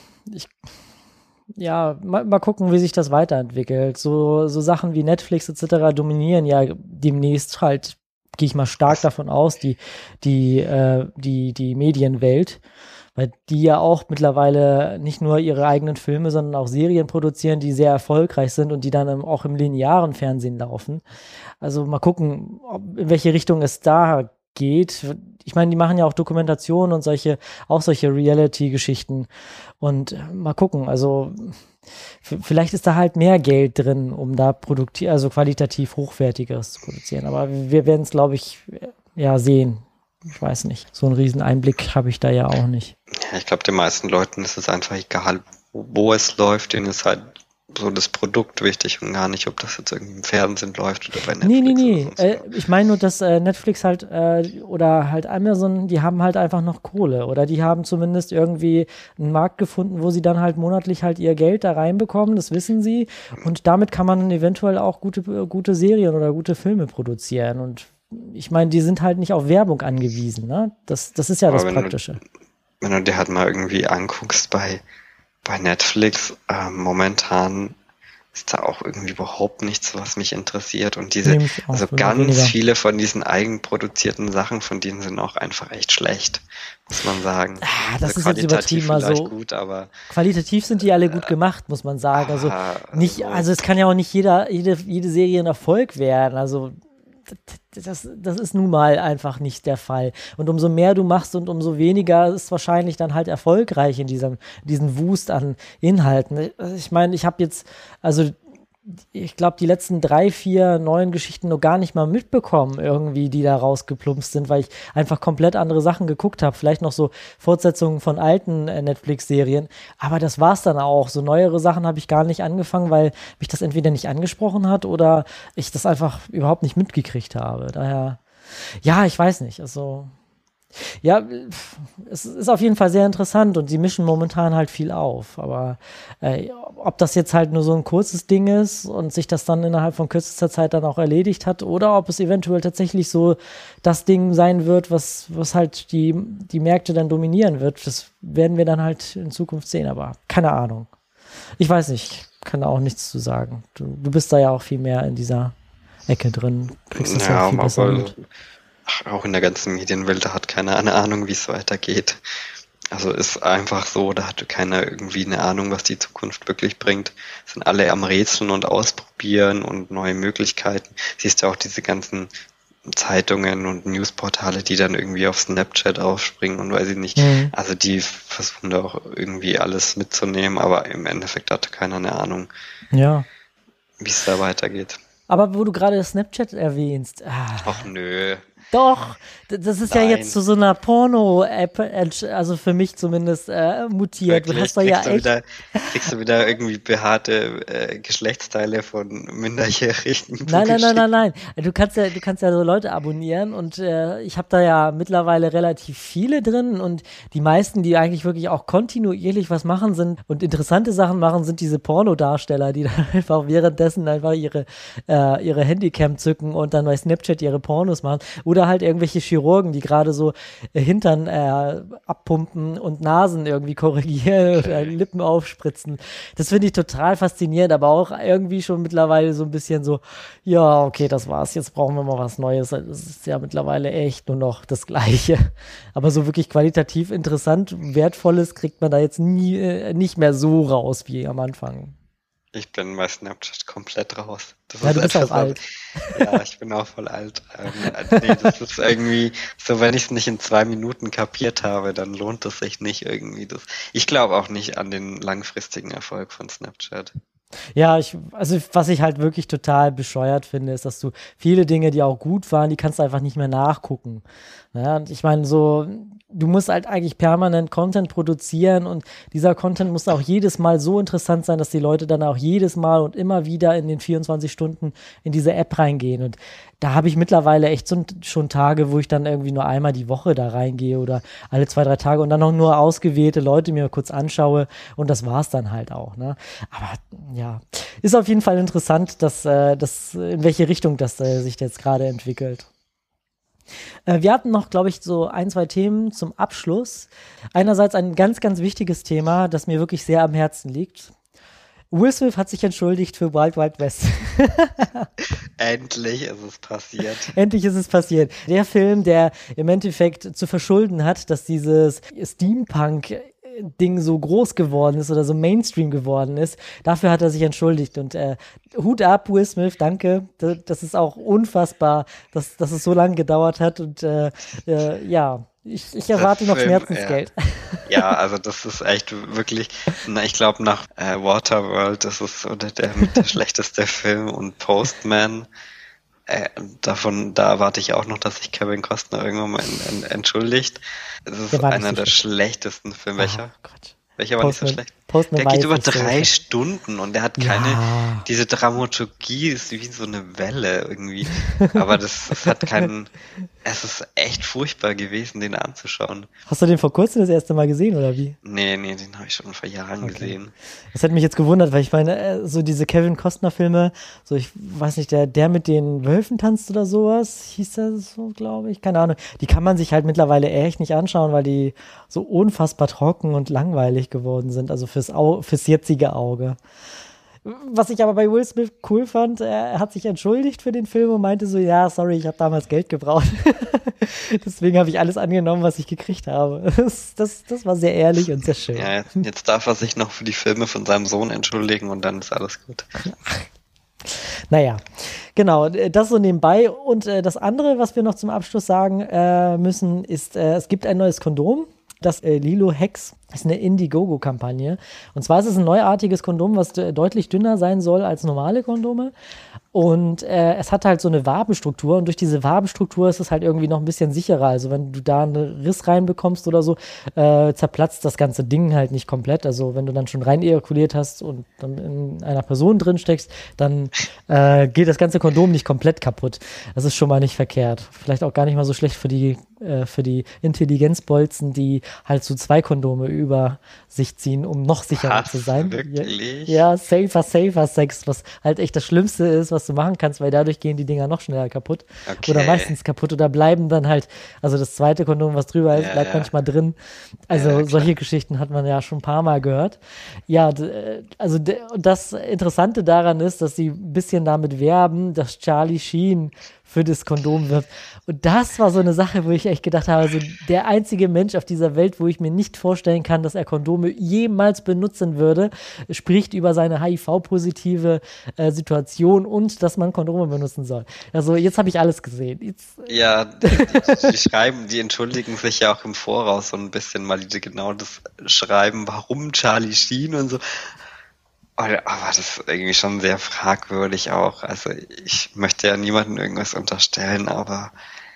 mal gucken, wie sich das weiterentwickelt. So Sachen wie Netflix etc. dominieren ja demnächst halt, gehe ich mal stark davon aus, die Medienwelt, weil die ja auch mittlerweile nicht nur ihre eigenen Filme, sondern auch Serien produzieren, die sehr erfolgreich sind und die dann auch im linearen Fernsehen laufen. Also mal gucken, in welche Richtung es da geht. Ich meine, die machen ja auch Dokumentationen und solche Reality-Geschichten und mal gucken, also vielleicht ist da halt mehr Geld drin, um da qualitativ Hochwertigeres zu produzieren. Aber wir werden es, glaube ich, sehen. Ich weiß nicht. So einen riesen Einblick habe ich da ja auch nicht. Ja, ich glaube, den meisten Leuten ist es einfach egal, wo es läuft. Denen ist halt so das Produkt wichtig und gar nicht, ob das jetzt irgendwie im Fernsehen läuft oder bei Netflix. Nee. Ich meine nur, dass Netflix halt oder halt Amazon, die haben halt einfach noch Kohle oder die haben zumindest irgendwie einen Markt gefunden, wo sie dann halt monatlich halt ihr Geld da reinbekommen, das wissen sie und damit kann man eventuell auch gute Serien oder gute Filme produzieren und ich meine, die sind halt nicht auf Werbung angewiesen, ne? Das ist ja das Praktische. Wenn du dir halt mal irgendwie anguckst bei Netflix, momentan ist da auch irgendwie überhaupt nichts, was mich interessiert. Und viele von diesen eigenproduzierten Sachen, von denen sind auch einfach echt schlecht, muss man sagen. Das ist jetzt übertrieben, also gut, aber qualitativ sind die alle gut gemacht, muss man sagen. Also es kann ja auch nicht jede Serie ein Erfolg werden. Also das ist nun mal einfach nicht der Fall. Und umso mehr du machst und umso weniger ist wahrscheinlich dann halt erfolgreich in diesen Wust an Inhalten. Ich meine, ich glaube, die letzten 3, 4 neuen Geschichten noch gar nicht mal mitbekommen, irgendwie, die da rausgeplumpst sind, weil ich einfach komplett andere Sachen geguckt habe. Vielleicht noch so Fortsetzungen von alten Netflix-Serien. Aber das war's dann auch. So neuere Sachen habe ich gar nicht angefangen, weil mich das entweder nicht angesprochen hat oder ich das einfach überhaupt nicht mitgekriegt habe. Daher Ja, ich weiß nicht. Also, ja, es ist auf jeden Fall sehr interessant und sie mischen momentan halt viel auf. Aber ob das jetzt halt nur so ein kurzes Ding ist und sich das dann innerhalb von kürzester Zeit dann auch erledigt hat oder ob es eventuell tatsächlich so das Ding sein wird, was halt die Märkte dann dominieren wird, das werden wir dann halt in Zukunft sehen. Aber keine Ahnung. Ich weiß nicht, kann da auch nichts zu sagen. Du bist da ja auch viel mehr in dieser Ecke drin, kriegst das ja viel besser mit. Auch in der ganzen Medienwelt, da hat keiner eine Ahnung, wie es weitergeht. Also ist einfach so, da hatte keiner irgendwie eine Ahnung, was die Zukunft wirklich bringt. Sind alle am Rätseln und Ausprobieren und neue Möglichkeiten. Siehst du auch diese ganzen Zeitungen und Newsportale, die dann irgendwie auf Snapchat aufspringen und weiß ich nicht. Also die versuchen da auch irgendwie alles mitzunehmen, aber im Endeffekt hatte keiner eine Ahnung, wie es da weitergeht. Aber wo du gerade Snapchat erwähnst. Ach nö. Doch, das ist ja jetzt zu so einer Porno-App, also für mich zumindest, mutiert. Wirklich? Du hast ja kriegst du wieder irgendwie behaarte Geschlechtsteile von Minderjährigen? Nein. Du kannst ja so Leute abonnieren und ich habe da ja mittlerweile relativ viele drin und die meisten, die eigentlich wirklich auch kontinuierlich was machen sind und interessante Sachen machen, sind diese Pornodarsteller, die dann einfach währenddessen einfach ihre Handycam zücken und dann bei Snapchat ihre Pornos machen. Oder halt irgendwelche Chirurgen, die gerade so Hintern abpumpen und Nasen irgendwie korrigieren oder Lippen aufspritzen. Das finde ich total faszinierend, aber auch irgendwie schon mittlerweile so ein bisschen so, ja, okay, das war's, jetzt brauchen wir mal was Neues. Das ist ja mittlerweile echt nur noch das Gleiche. Aber so wirklich qualitativ interessant, Wertvolles kriegt man da jetzt nicht mehr so raus wie am Anfang. Ich bin bei Snapchat komplett raus. Das ja, du bist auch alt. Ja, ich bin auch voll alt. Nee, das ist irgendwie, so wenn ich es nicht in 2 Minuten kapiert habe, dann lohnt es sich nicht irgendwie. Ich glaube auch nicht an den langfristigen Erfolg von Snapchat. Ja, also was ich halt wirklich total bescheuert finde, ist, dass du viele Dinge, die auch gut waren, die kannst du einfach nicht mehr nachgucken. Ja, und ich meine, so, du musst halt eigentlich permanent Content produzieren und dieser Content muss auch jedes Mal so interessant sein, dass die Leute dann auch jedes Mal und immer wieder in den 24 Stunden in diese App reingehen. Und da habe ich mittlerweile echt schon Tage, wo ich dann irgendwie nur einmal die Woche da reingehe oder alle 2, 3 Tage und dann auch nur ausgewählte Leute mir kurz anschaue und das war's dann halt auch. Ne? Aber ja, ist auf jeden Fall interessant, dass in welche Richtung das sich jetzt gerade entwickelt. Wir hatten noch, glaube ich, so 1, 2 Themen zum Abschluss. Einerseits ein ganz, ganz wichtiges Thema, das mir wirklich sehr am Herzen liegt. Will Smith hat sich entschuldigt für Wild Wild West. Endlich ist es passiert. Endlich ist es passiert. Der Film, der im Endeffekt zu verschulden hat, dass dieses Steampunk-Ding so groß geworden ist oder so Mainstream geworden ist, dafür hat er sich entschuldigt. Und Hut ab, Will Smith, danke. Das ist auch unfassbar, dass es so lange gedauert hat. Und ja, ich erwarte noch Schmerzensgeld. Ja, also das ist echt wirklich, ich glaube nach Waterworld, das ist so der schlechteste Film und Postman. Da erwarte ich auch noch, dass sich Kevin Costner irgendwann mal entschuldigt. Es ist einer der schlechtesten Filme. Welcher? Welcher war nicht so schlecht? Der geht über 3 Stunden und der hat keine, diese Dramaturgie ist wie so eine Welle irgendwie. Aber es ist echt furchtbar gewesen, den anzuschauen. Hast du den vor kurzem das erste Mal gesehen, oder wie? Nee, den habe ich schon vor Jahren gesehen. Das hat mich jetzt gewundert, weil ich meine, so diese Kevin Costner-Filme, so ich weiß nicht, der mit den Wölfen tanzt oder sowas, hieß das so, glaube ich, keine Ahnung. Die kann man sich halt mittlerweile echt nicht anschauen, weil die so unfassbar trocken und langweilig geworden sind, also fürs jetzige Auge. Was ich aber bei Will Smith cool fand, er hat sich entschuldigt für den Film und meinte so, ja, sorry, ich habe damals Geld gebraucht. Deswegen habe ich alles angenommen, was ich gekriegt habe. Das war sehr ehrlich und sehr schön. Ja, jetzt darf er sich noch für die Filme von seinem Sohn entschuldigen und dann ist alles gut. Naja, genau, das so nebenbei. Und das andere, was wir noch zum Abschluss sagen müssen, ist, es gibt ein neues Kondom, das Lilo Hex Das ist eine Indiegogo-Kampagne. Und zwar ist es ein neuartiges Kondom, was deutlich dünner sein soll als normale Kondome. Und es hat halt so eine Wabenstruktur. Und durch diese Wabenstruktur ist es halt irgendwie noch ein bisschen sicherer. Also wenn du da einen Riss reinbekommst oder so, zerplatzt das ganze Ding halt nicht komplett. Also wenn du dann schon rein ejakuliert hast und dann in einer Person drin steckst, dann geht das ganze Kondom nicht komplett kaputt. Das ist schon mal nicht verkehrt. Vielleicht auch gar nicht mal so schlecht für die Intelligenzbolzen, die halt so 2 Kondome über sich ziehen, um noch sicherer zu sein. Wirklich? Ja, safer Sex, was halt echt das Schlimmste ist, was du machen kannst, weil dadurch gehen die Dinger noch schneller kaputt. Okay. Oder meistens kaputt oder bleiben dann halt, also das zweite Kondom, was drüber ist, bleibt manchmal drin. Also solche Geschichten hat man ja schon ein paar Mal gehört. Ja, also das Interessante daran ist, dass sie ein bisschen damit werben, dass Charlie Sheen für das Kondom wirbt. Und das war so eine Sache, wo ich echt gedacht habe, also der einzige Mensch auf dieser Welt, wo ich mir nicht vorstellen kann, dass er Kondome jemals benutzen würde, spricht über seine HIV-positive Situation und dass man Kondome benutzen soll. Also jetzt habe ich alles gesehen. Ja, die entschuldigen sich ja auch im Voraus so ein bisschen, weil die genau das schreiben, warum Charlie Sheen und so. Aber das ist irgendwie schon sehr fragwürdig auch. Also ich möchte ja niemandem irgendwas unterstellen, aber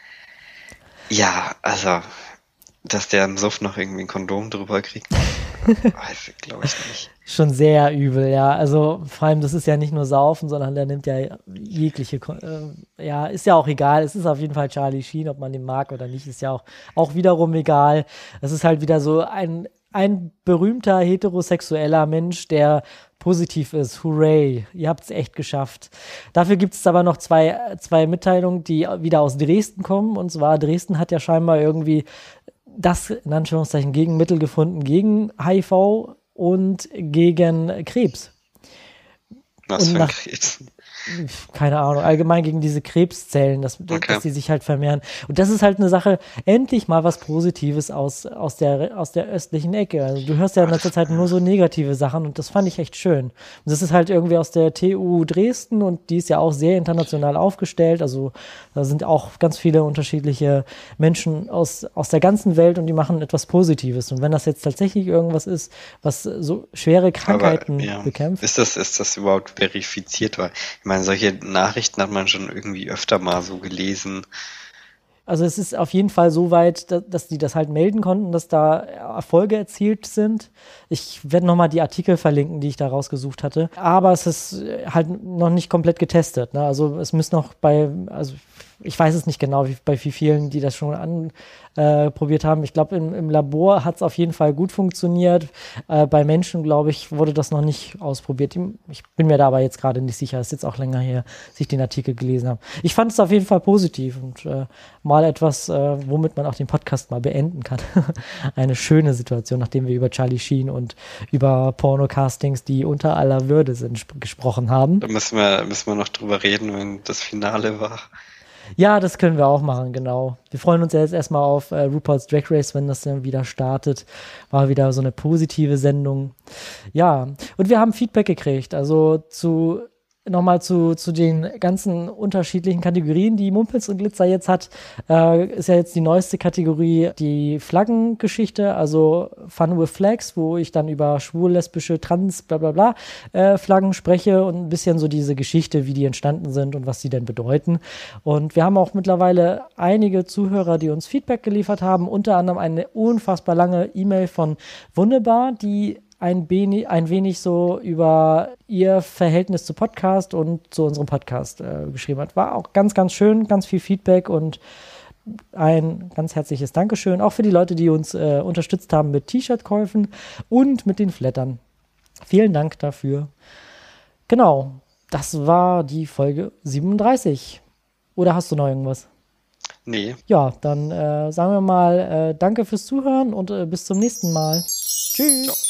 ja, also dass der im Suff noch irgendwie ein Kondom drüber kriegt, weiß ich, glaube ich nicht. Schon sehr übel, ja. Also vor allem, das ist ja nicht nur Saufen, sondern der nimmt ja jegliche, ja, ist ja auch egal. Es ist auf jeden Fall Charlie Sheen, ob man den mag oder nicht, ist ja auch wiederum egal. Es ist halt wieder so ein berühmter heterosexueller Mensch, der positiv ist. Hooray, ihr habt es echt geschafft. Dafür gibt es aber noch zwei Mitteilungen, die wieder aus Dresden kommen. Und zwar, Dresden hat ja scheinbar irgendwie das, in Anführungszeichen, Gegenmittel gefunden gegen HIV und gegen Krebs. Was für ein Krebs? Keine Ahnung, allgemein gegen diese Krebszellen, dass die sich halt vermehren. Und das ist halt eine Sache, endlich mal was Positives aus der östlichen Ecke. Also du hörst ja in letzter Zeit nur so negative Sachen und das fand ich echt schön. Und das ist halt irgendwie aus der TU Dresden und die ist ja auch sehr international aufgestellt. Also da sind auch ganz viele unterschiedliche Menschen aus der ganzen Welt und die machen etwas Positives. Und wenn das jetzt tatsächlich irgendwas ist, was so schwere Krankheiten bekämpft. Ist das überhaupt verifiziert? Weil ich meine, solche Nachrichten hat man schon irgendwie öfter mal so gelesen. Also es ist auf jeden Fall so weit, dass die das halt melden konnten, dass da Erfolge erzielt sind. Ich werde nochmal die Artikel verlinken, die ich da rausgesucht hatte. Aber es ist halt noch nicht komplett getestet. Ne? Also es müssen noch ich weiß es nicht genau, bei wie vielen, die das schon probiert haben. Ich glaube, im Labor hat es auf jeden Fall gut funktioniert. Bei Menschen, glaube ich, wurde das noch nicht ausprobiert. Ich bin mir da aber jetzt gerade nicht sicher. Es ist jetzt auch länger her, dass ich den Artikel gelesen habe. Ich fand es auf jeden Fall positiv und mal etwas, womit man auch den Podcast mal beenden kann. Eine schöne Situation, nachdem wir über Charlie Sheen und über Pornocastings, die unter aller Würde sind, gesprochen haben. Da müssen wir noch drüber reden, wenn das Finale war. Ja, das können wir auch machen, genau. Wir freuen uns ja jetzt erstmal auf RuPaul's Drag Race, wenn das dann wieder startet. War wieder so eine positive Sendung. Ja, und wir haben Feedback gekriegt, also nochmal zu den ganzen unterschiedlichen Kategorien, die Mumpels und Glitzer jetzt hat, ist ja jetzt die neueste Kategorie die Flaggengeschichte, also Fun with Flags, wo ich dann über schwul, lesbische, trans, bla bla bla Flaggen spreche und ein bisschen so diese Geschichte, wie die entstanden sind und was sie denn bedeuten. Und wir haben auch mittlerweile einige Zuhörer, die uns Feedback geliefert haben, unter anderem eine unfassbar lange E-Mail von Wunderbar, die ein wenig so über ihr Verhältnis zu Podcast und zu unserem Podcast geschrieben hat. War auch ganz, ganz schön, ganz viel Feedback und ein ganz herzliches Dankeschön. Auch für die Leute, die uns unterstützt haben mit T-Shirt-Käufen und mit den Flattern. Vielen Dank dafür. Genau, das war die Folge 37. Oder hast du noch irgendwas? Nee. Ja, dann sagen wir mal danke fürs Zuhören und bis zum nächsten Mal. Tschüss. Ciao.